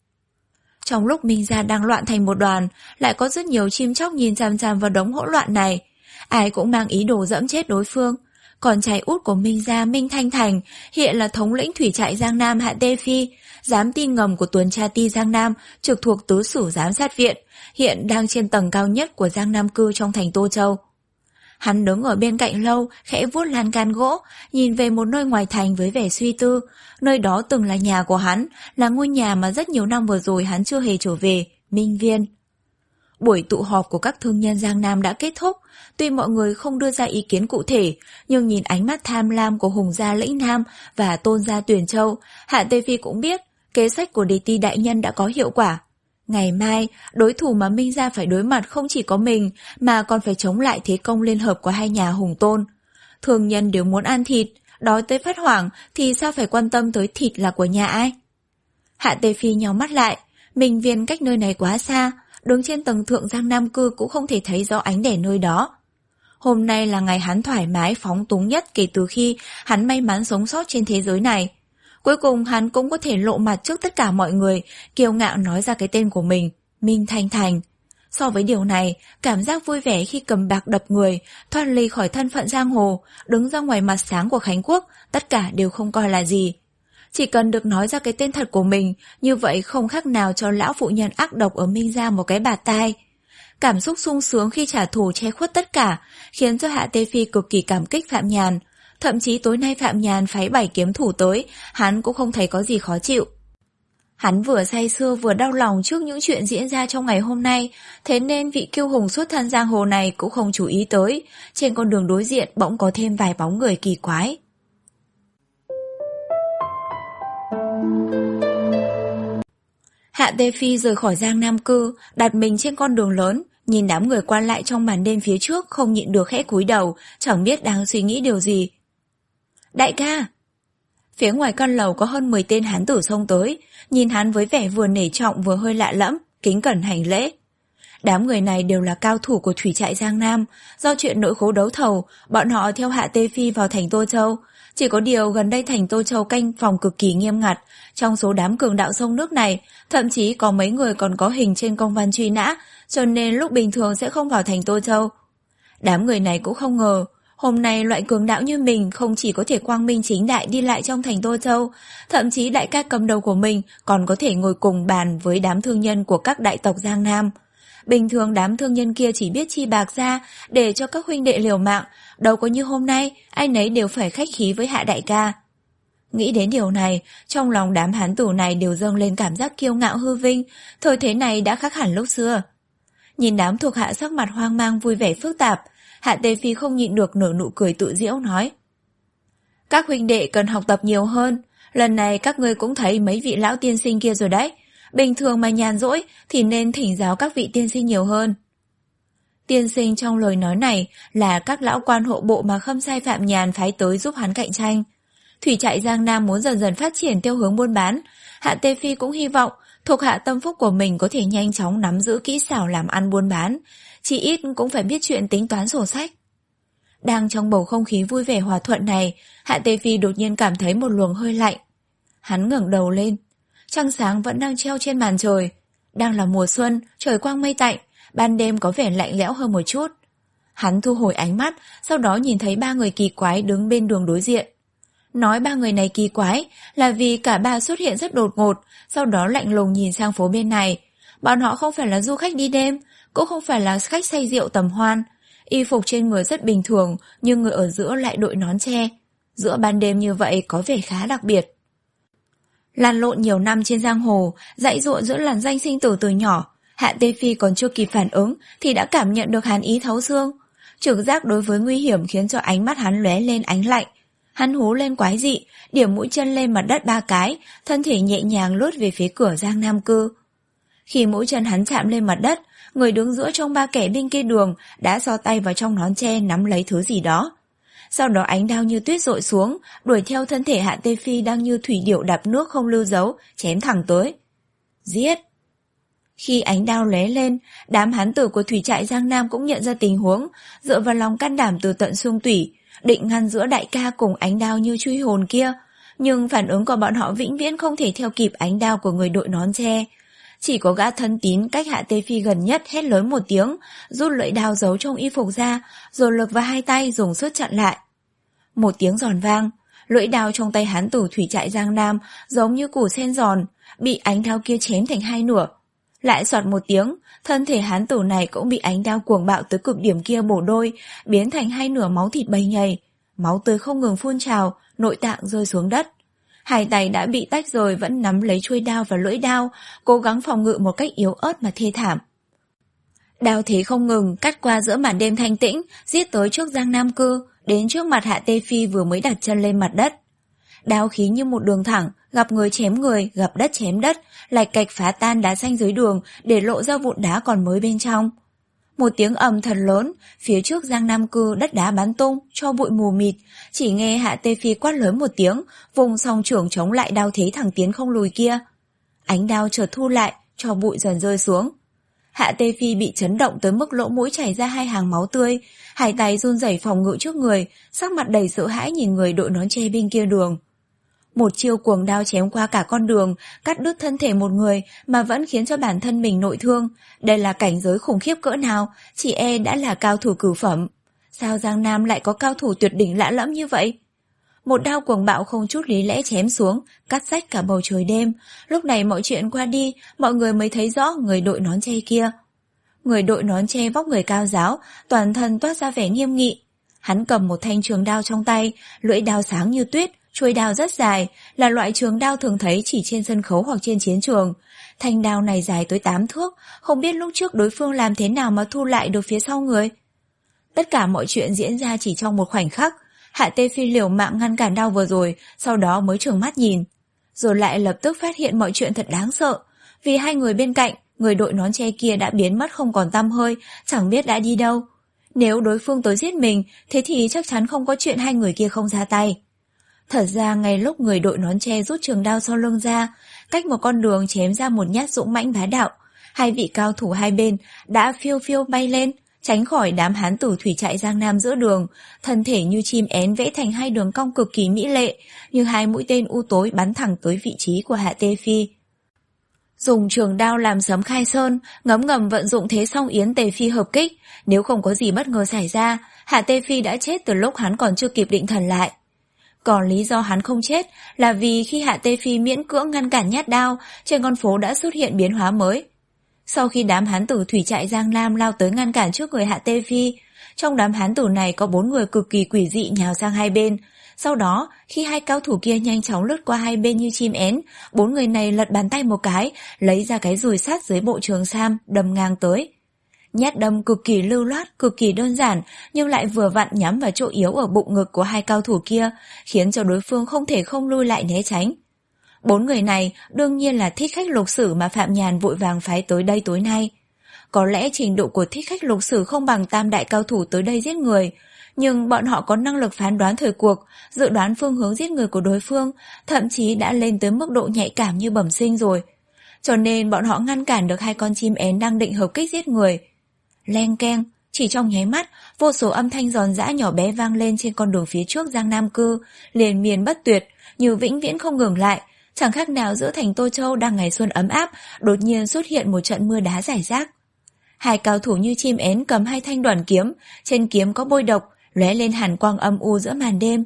Trong lúc Minh gia đang loạn thành một đoàn, lại có rất nhiều chim chóc nhìn chằm chằm vào đống hỗn loạn này. Ai cũng mang ý đồ dẫm chết đối phương. Con trai út của Minh gia, Minh Thanh Thành, hiện là thống lĩnh thủy trại Giang Nam Hạ Tê Phi, giám tin ngầm của tuần tra ti Giang Nam, trực thuộc tứ sử giám sát viện, hiện đang trên tầng cao nhất của Giang Nam cư trong thành Tô Châu. Hắn đứng ở bên cạnh lâu, khẽ vuốt lan can gỗ, nhìn về một nơi ngoài thành với vẻ suy tư. Nơi đó từng là nhà của hắn, là ngôi nhà mà rất nhiều năm vừa rồi hắn chưa hề trở về, Minh Viên. Buổi tụ họp của các thương nhân Giang Nam đã kết thúc. Tuy mọi người không đưa ra ý kiến cụ thể, nhưng nhìn ánh mắt tham lam của Hùng gia Lĩnh Nam và Tôn gia Tuyển Châu, Hạ Tê Phi cũng biết kế sách của Đế Ti đại nhân đã có hiệu quả. Ngày mai, đối thủ mà Minh gia phải đối mặt không chỉ có mình, mà còn phải chống lại thế công liên hợp của hai nhà Hùng Tôn. Thương nhân đều muốn ăn thịt, đói tới phát hoảng thì sao phải quan tâm tới thịt là của nhà ai? Hạ Tê Phi nhíu mắt lại, Minh Viên cách nơi này quá xa, đứng trên tầng thượng Giang Nam cư cũng không thể thấy rõ ánh đèn nơi đó. Hôm nay là ngày hắn thoải mái phóng túng nhất kể từ khi hắn may mắn sống sót trên thế giới này. Cuối cùng hắn cũng có thể lộ mặt trước tất cả mọi người, kiêu ngạo nói ra cái tên của mình, Minh Thanh Thành. So với điều này, cảm giác vui vẻ khi cầm bạc đập người, thoát ly khỏi thân phận giang hồ, đứng ra ngoài mặt sáng của Khánh Quốc, tất cả đều không coi là gì. Chỉ cần được nói ra cái tên thật của mình, như vậy không khác nào cho lão phụ nhân ác độc ở Minh gia một cái bạt tai. Cảm xúc sung sướng khi trả thù che khuất tất cả, khiến cho Hạ Tê Phi cực kỳ cảm kích Phạm Nhàn. Thậm chí tối nay Phạm Nhàn phái bảy kiếm thủ tới, hắn cũng không thấy có gì khó chịu. Hắn vừa say sưa vừa đau lòng trước những chuyện diễn ra trong ngày hôm nay, thế nên vị kiêu hùng xuất thân giang hồ này cũng không chú ý tới. Trên con đường đối diện bỗng có thêm vài bóng người kỳ quái. Hạ Tê Phi rời khỏi Giang Nam cư, đặt mình trên con đường lớn, nhìn đám người quan lại trong màn đêm phía trước không nhịn được khẽ cúi đầu, chẳng biết đang suy nghĩ điều gì. Đại ca! Phía ngoài căn lầu có hơn mười tên hán tử xông tới, nhìn hắn với vẻ vừa nể trọng vừa hơi lạ lẫm, kính cẩn hành lễ. Đám người này đều là cao thủ của thủy trại Giang Nam, do chuyện nội khố đấu thầu, bọn họ theo Hạ Tê Phi vào thành Tô Châu. Chỉ có điều gần đây thành Tô Châu canh phòng cực kỳ nghiêm ngặt, trong số đám cường đạo sông nước này, thậm chí có mấy người còn có hình trên công văn truy nã, cho nên lúc bình thường sẽ không vào thành Tô Châu. Đám người này cũng không ngờ, hôm nay loại cường đạo như mình không chỉ có thể quang minh chính đại đi lại trong thành Tô Châu, thậm chí đại ca cầm đầu của mình còn có thể ngồi cùng bàn với đám thương nhân của các đại tộc Giang Nam. Bình thường đám thương nhân kia chỉ biết chi bạc ra để cho các huynh đệ liều mạng, đâu có như hôm nay, ai nấy đều phải khách khí với Hạ đại ca. Nghĩ đến điều này, trong lòng đám hán tử này đều dâng lên cảm giác kiêu ngạo hư vinh, thời thế này đã khác hẳn lúc xưa. Nhìn đám thuộc hạ sắc mặt hoang mang vui vẻ phức tạp, Hạ Tê Phi không nhịn được nở nụ cười tự giễu nói: Các huynh đệ cần học tập nhiều hơn, lần này các ngươi cũng thấy mấy vị lão tiên sinh kia rồi đấy. Bình thường mà nhàn rỗi thì nên thỉnh giáo các vị tiên sinh nhiều hơn. Tiên sinh trong lời nói này là các lão quan hộ bộ mà Khâm Sai Phạm Nhàn phái tới giúp hắn cạnh tranh. Thủy trại Giang Nam muốn dần dần phát triển theo hướng buôn bán, Hạ Tê Phi cũng hy vọng Thuộc hạ tâm phúc của mình có thể nhanh chóng nắm giữ kỹ xảo làm ăn buôn bán, chỉ ít cũng phải biết chuyện tính toán sổ sách. Đang trong bầu không khí vui vẻ hòa thuận này, Hạ Tê Phi đột nhiên cảm thấy một luồng hơi lạnh. Hắn ngẩng đầu lên, trăng sáng vẫn đang treo trên màn trời. Đang là mùa xuân, trời quang mây tạnh, ban đêm có vẻ lạnh lẽo hơn một chút. Hắn thu hồi ánh mắt, sau đó nhìn thấy ba người kỳ quái đứng bên đường đối diện. Nói ba người này kỳ quái là vì cả ba xuất hiện rất đột ngột, sau đó lạnh lùng nhìn sang phố bên này. Bọn họ không phải là du khách đi đêm, cũng không phải là khách say rượu tầm hoan. Y phục trên người rất bình thường, nhưng người ở giữa lại đội nón che. Giữa ban đêm như vậy có vẻ khá đặc biệt. Lăn lộn nhiều năm trên giang hồ, dãy dụa giữa làn danh sinh tử từ nhỏ, Hạ Tê Phi còn chưa kịp phản ứng thì đã cảm nhận được hàn ý thấu xương. Trực giác đối với nguy hiểm khiến cho ánh mắt hắn lóe lên ánh lạnh. Hắn hú lên quái dị, điểm mũi chân lên mặt đất ba cái, thân thể nhẹ nhàng lướt về phía cửa Giang Nam Cư. Khi mũi chân hắn chạm lên mặt đất, người đứng giữa trong ba kẻ bên kia đường đã giơ tay vào trong nón che nắm lấy thứ gì đó. Sau đó ánh đao như tuyết rội xuống, đuổi theo thân thể Hạ Tê Phi đang như thủy điểu đạp nước không lưu dấu, chém thẳng tới. Giết! Khi ánh đao lóe lên, đám hán tử của thủy trại Giang Nam cũng nhận ra tình huống, dựa vào lòng can đảm từ tận xương tủy, định ngăn giữa đại ca cùng ánh đao như truy hồn kia, nhưng phản ứng của bọn họ vĩnh viễn không thể theo kịp ánh đao của người đội nón che. Chỉ có gã thân tín cách Hạ Tê Phi gần nhất hét lớn một tiếng, rút lưỡi đao giấu trong y phục ra, rồi lực vào hai tay dùng sức chặn lại. Một tiếng giòn vang, lưỡi đao trong tay hán tử thủy trại Giang Nam giống như củ sen giòn, bị ánh đao kia chém thành hai nửa. Lại xoạt một tiếng, thân thể hán tử này cũng bị ánh đao cuồng bạo tới cực điểm kia bổ đôi, biến thành hai nửa máu thịt bay nhầy. Máu tươi không ngừng phun trào, nội tạng rơi xuống đất. Hai tay đã bị tách rồi vẫn nắm lấy chuôi đao và lưỡi đao, cố gắng phòng ngự một cách yếu ớt mà thê thảm. Đao thế không ngừng, cắt qua giữa màn đêm thanh tĩnh, giết tới trước Giang Nam Cư, đến trước mặt Hạ Tê Phi vừa mới đặt chân lên mặt đất. Đao khí như một đường thẳng, gặp người chém người, gặp đất chém đất, lạch cạch phá tan đá xanh dưới đường để lộ ra vụn đá còn mới bên trong. Một tiếng ầm thật lớn, phía trước Giang Nam Cư đất đá bắn tung, cho bụi mù mịt, chỉ nghe Hạ Tê Phi quát lớn một tiếng, vùng song trưởng chống lại đao thế thẳng tiến không lùi kia. Ánh đao chợt thu lại, cho bụi dần rơi xuống. Hạ Tê Phi bị chấn động tới mức lỗ mũi chảy ra hai hàng máu tươi, hai tay run rẩy phòng ngự trước người, sắc mặt đầy sợ hãi nhìn người đội nón che bên kia đường. Một chiêu cuồng đao chém qua cả con đường, cắt đứt thân thể một người mà vẫn khiến cho bản thân mình nội thương. Đây là cảnh giới khủng khiếp cỡ nào, chỉ e đã là cao thủ cửu phẩm. Sao Giang Nam lại có cao thủ tuyệt đỉnh lạ lẫm như vậy? Một đao cuồng bạo không chút lý lẽ chém xuống, cắt rách cả bầu trời đêm. Lúc này mọi chuyện qua đi, mọi người mới thấy rõ người đội nón che kia. Người đội nón che vóc người cao ráo, toàn thân toát ra vẻ nghiêm nghị. Hắn cầm một thanh trường đao trong tay, lưỡi đao sáng như tuyết, chuôi đao rất dài, là loại trường đao thường thấy chỉ trên sân khấu hoặc trên chiến trường. Thanh đao này dài tới tám thước, không biết lúc trước đối phương làm thế nào mà thu lại được phía sau người. Tất cả mọi chuyện diễn ra chỉ trong một khoảnh khắc. Hạ Tê Phi liều mạng ngăn cản đao vừa rồi, sau đó mới trừng mắt nhìn. Rồi lại lập tức phát hiện mọi chuyện thật đáng sợ. Vì hai người bên cạnh, người đội nón che kia đã biến mất không còn tăm hơi, chẳng biết đã đi đâu. Nếu đối phương tới giết mình, thế thì chắc chắn không có chuyện hai người kia không ra tay. Thật ra ngay lúc người đội nón che rút trường đao sau lưng ra, cách một con đường chém ra một nhát dũng mãnh bá đạo, hai vị cao thủ hai bên đã phiêu phiêu bay lên, tránh khỏi đám hán tử thủy trại Giang Nam giữa đường, thân thể như chim én vẽ thành hai đường cong cực kỳ mỹ lệ, như hai mũi tên u tối bắn thẳng tới vị trí của Hạ Tê Phi. Dùng trường đao làm sấm khai sơn, ngấm ngầm vận dụng thế song yến Tề Phi hợp kích, nếu không có gì bất ngờ xảy ra, Hạ Tê Phi đã chết từ lúc hắn còn chưa kịp định thần lại. Còn lý do hắn không chết là vì khi Hạ Tê Phi miễn cưỡng ngăn cản nhát đao, trên con phố đã xuất hiện biến hóa mới. Sau khi đám hán tử thủy trại Giang Nam lao tới ngăn cản trước người Hạ Tê Phi, trong đám hán tử này có bốn người cực kỳ quỷ dị nhào sang hai bên. Sau đó, khi hai cao thủ kia nhanh chóng lướt qua hai bên như chim én, bốn người này lật bàn tay một cái, lấy ra cái dùi sắt dưới bộ trường sam, đâm ngang tới. Nhát đâm cực kỳ lưu loát, cực kỳ đơn giản, nhưng lại vừa vặn nhắm vào chỗ yếu ở bụng ngực của hai cao thủ kia, khiến cho đối phương không thể không lui lại né tránh. Bốn người này đương nhiên là thích khách lục sử mà Phạm Nhàn vội vàng phái tới đây tối nay. Có lẽ trình độ của thích khách lục sử không bằng tam đại cao thủ tới đây giết người, nhưng bọn họ có năng lực phán đoán thời cuộc, dự đoán phương hướng giết người của đối phương, thậm chí đã lên tới mức độ nhạy cảm như bẩm sinh rồi. cho nên bọn họ ngăn cản được hai con chim én đang định hợp kích giết người. Leng keng, chỉ trong nháy mắt, vô số âm thanh giòn giã nhỏ bé vang lên trên con đường phía trước Giang Nam Cư, liền miên bất tuyệt, như vĩnh viễn không ngừng lại, chẳng khác nào giữa thành Tô Châu đang ngày xuân ấm áp, đột nhiên xuất hiện một trận mưa đá rải rác. Hai cao thủ như chim én cầm hai thanh đoàn kiếm, trên kiếm có bôi độc, lóe lên hàn quang âm u giữa màn đêm.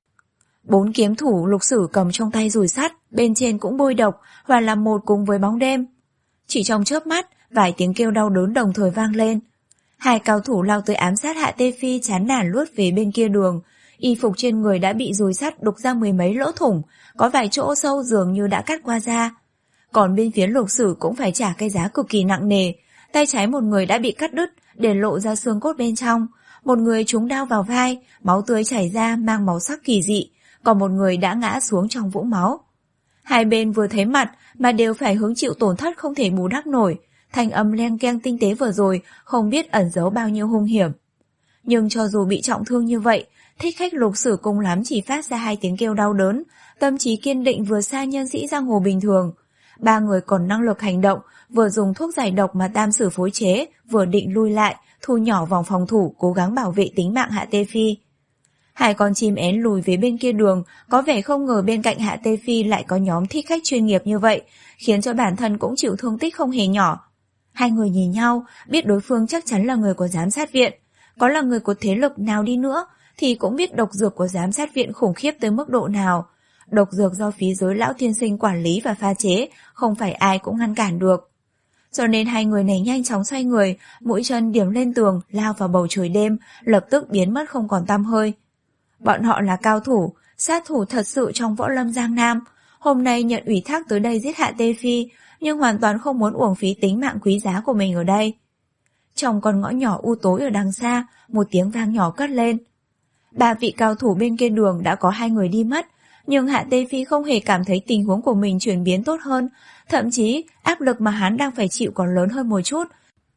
Bốn kiếm thủ Lục Sử cầm trong tay dùi sắt, bên trên cũng bôi độc, hòa làm một cùng với bóng đêm. Chỉ trong chớp mắt, vài tiếng kêu đau đớn đồng thời vang lên. Hai cao thủ lao tới ám sát Hạ Tê Phi, chán nản luốt về bên kia đường. Y phục trên người đã bị dùi sắt đục ra mười mấy lỗ thủng, có vài chỗ sâu dường như đã cắt qua da. Còn bên phía Lục Sử cũng phải trả cái giá cực kỳ nặng nề. Tay trái một người đã bị cắt đứt, để lộ ra xương cốt bên trong. Một người trúng đao vào vai, máu tươi chảy ra mang màu sắc kỳ dị, còn một người đã ngã xuống trong vũng máu. Hai bên vừa thấy mặt mà đều phải hứng chịu tổn thất không thể bù đắp nổi. Thanh âm leng keng tinh tế vừa rồi không biết ẩn giấu bao nhiêu hung hiểm. Nhưng cho dù bị trọng thương như vậy, thích khách Lục Sử cùng lắm chỉ phát ra hai tiếng kêu đau đớn, tâm trí kiên định vừa xa nhân sĩ giang hồ bình thường. Ba người còn năng lực hành động, vừa dùng thuốc giải độc mà Tam Sử phối chế, vừa định lui lại, thu nhỏ vòng phòng thủ, cố gắng bảo vệ tính mạng Hạ Tê Phi. Hai con chim én lùi về bên kia đường, có vẻ không ngờ bên cạnh Hạ Tê Phi lại có nhóm thích khách chuyên nghiệp như vậy, khiến cho bản thân cũng chịu thương tích không hề nhỏ. Hai người nhìn nhau, biết đối phương chắc chắn là người của giám sát viện. Có là người của thế lực nào đi nữa, thì cũng biết độc dược của giám sát viện khủng khiếp tới mức độ nào. Độc dược do phí giới lão tiên sinh quản lý và pha chế, không phải ai cũng ngăn cản được. Cho nên hai người này nhanh chóng xoay người, mũi chân điểm lên tường, lao vào bầu trời đêm, lập tức biến mất không còn tăm hơi. Bọn họ là cao thủ, sát thủ thật sự trong võ lâm Giang Nam. Hôm nay nhận ủy thác tới đây giết Hạ Tê Phi, nhưng hoàn toàn không muốn uổng phí tính mạng quý giá của mình ở đây. Trong con ngõ nhỏ u tối ở đằng xa, một tiếng vang nhỏ cất lên. Ba vị cao thủ bên kia đường đã có hai người đi mất, nhưng Hạ Tê Phi không hề cảm thấy tình huống của mình chuyển biến tốt hơn, thậm chí áp lực mà hắn đang phải chịu còn lớn hơn một chút.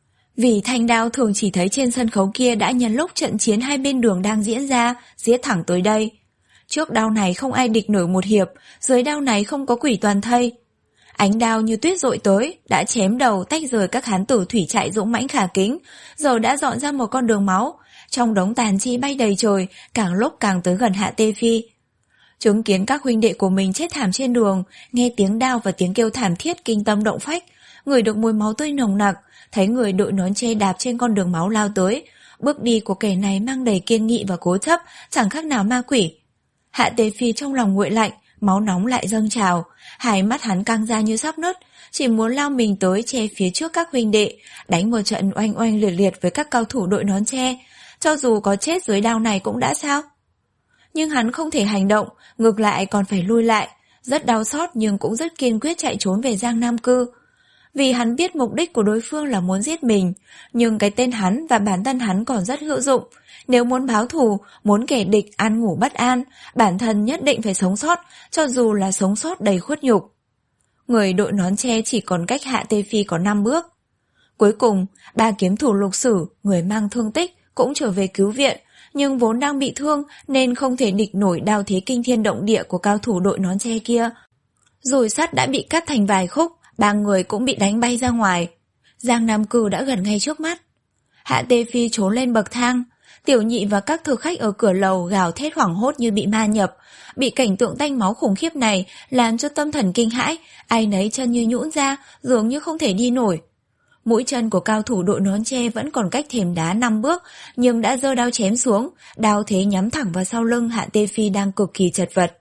Vì thanh đao thường chỉ thấy trên sân khấu kia đã nhân lúc trận chiến hai bên đường đang diễn ra, giết thẳng tới đây. Trước đao này không ai địch nổi một hiệp, dưới đao này không có quỷ toàn thây. Ánh đao như tuyết dội tới, đã chém đầu tách rời các hán tử thủy trại dũng mãnh khả kính, giờ đã dọn ra một con đường máu, trong đống tàn chi bay đầy trời, càng lúc càng tới gần Hạ Tê Phi. Chứng kiến các huynh đệ của mình chết thảm trên đường, nghe tiếng đao và tiếng kêu thảm thiết kinh tâm động phách, ngửi được mùi máu tươi nồng nặc, thấy người đội nón che đạp trên con đường máu lao tới, bước đi của kẻ này mang đầy kiên nghị và cố chấp, chẳng khác nào ma quỷ. Hạ Tê Phi trong lòng nguội lạnh, máu nóng lại dâng trào, hai mắt hắn căng ra như sắp nứt, chỉ muốn lao mình tới che phía trước các huynh đệ, đánh một trận oanh oanh liệt liệt với các cao thủ đội nón che, cho dù có chết dưới đao này cũng đã sao. Nhưng hắn không thể hành động, ngược lại còn phải lui lại, rất đau xót nhưng cũng rất kiên quyết chạy trốn về Giang Nam Cư. Vì hắn biết mục đích của đối phương là muốn giết mình, nhưng cái tên hắn và bản thân hắn còn rất hữu dụng. Nếu muốn báo thù, muốn kẻ địch ăn ngủ bất an, bản thân nhất định phải sống sót, cho dù là sống sót đầy khuất nhục. Người đội nón che chỉ còn cách Hạ Tê Phi có năm bước. Cuối cùng, ba kiếm thủ Lục Sử, người mang thương tích, cũng trở về cứu viện, nhưng vốn đang bị thương nên không thể địch nổi đao thế kinh thiên động địa của cao thủ đội nón che kia. Rồi sắt đã bị cắt thành vài khúc, ba người cũng bị đánh bay ra ngoài. Giang Nam Cư đã gần ngay trước mắt. Hạ Tê Phi trốn lên bậc thang, Tiểu Nhị và các thực khách ở cửa lầu gào thét hoảng hốt như bị ma nhập. Bị cảnh tượng tanh máu khủng khiếp này làm cho tâm thần kinh hãi, ai nấy chân như nhũn ra, dường như không thể đi nổi. Mũi chân của cao thủ đội nón che vẫn còn cách thềm đá năm bước, nhưng đã giơ đao chém xuống, đao thế nhắm thẳng vào sau lưng Hạ Tê Phi đang cực kỳ chật vật.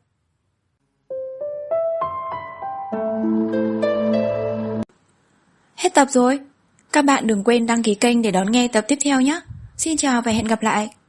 Hết tập rồi. Các bạn đừng quên đăng ký kênh để đón nghe tập tiếp theo nhé. Xin chào và hẹn gặp lại.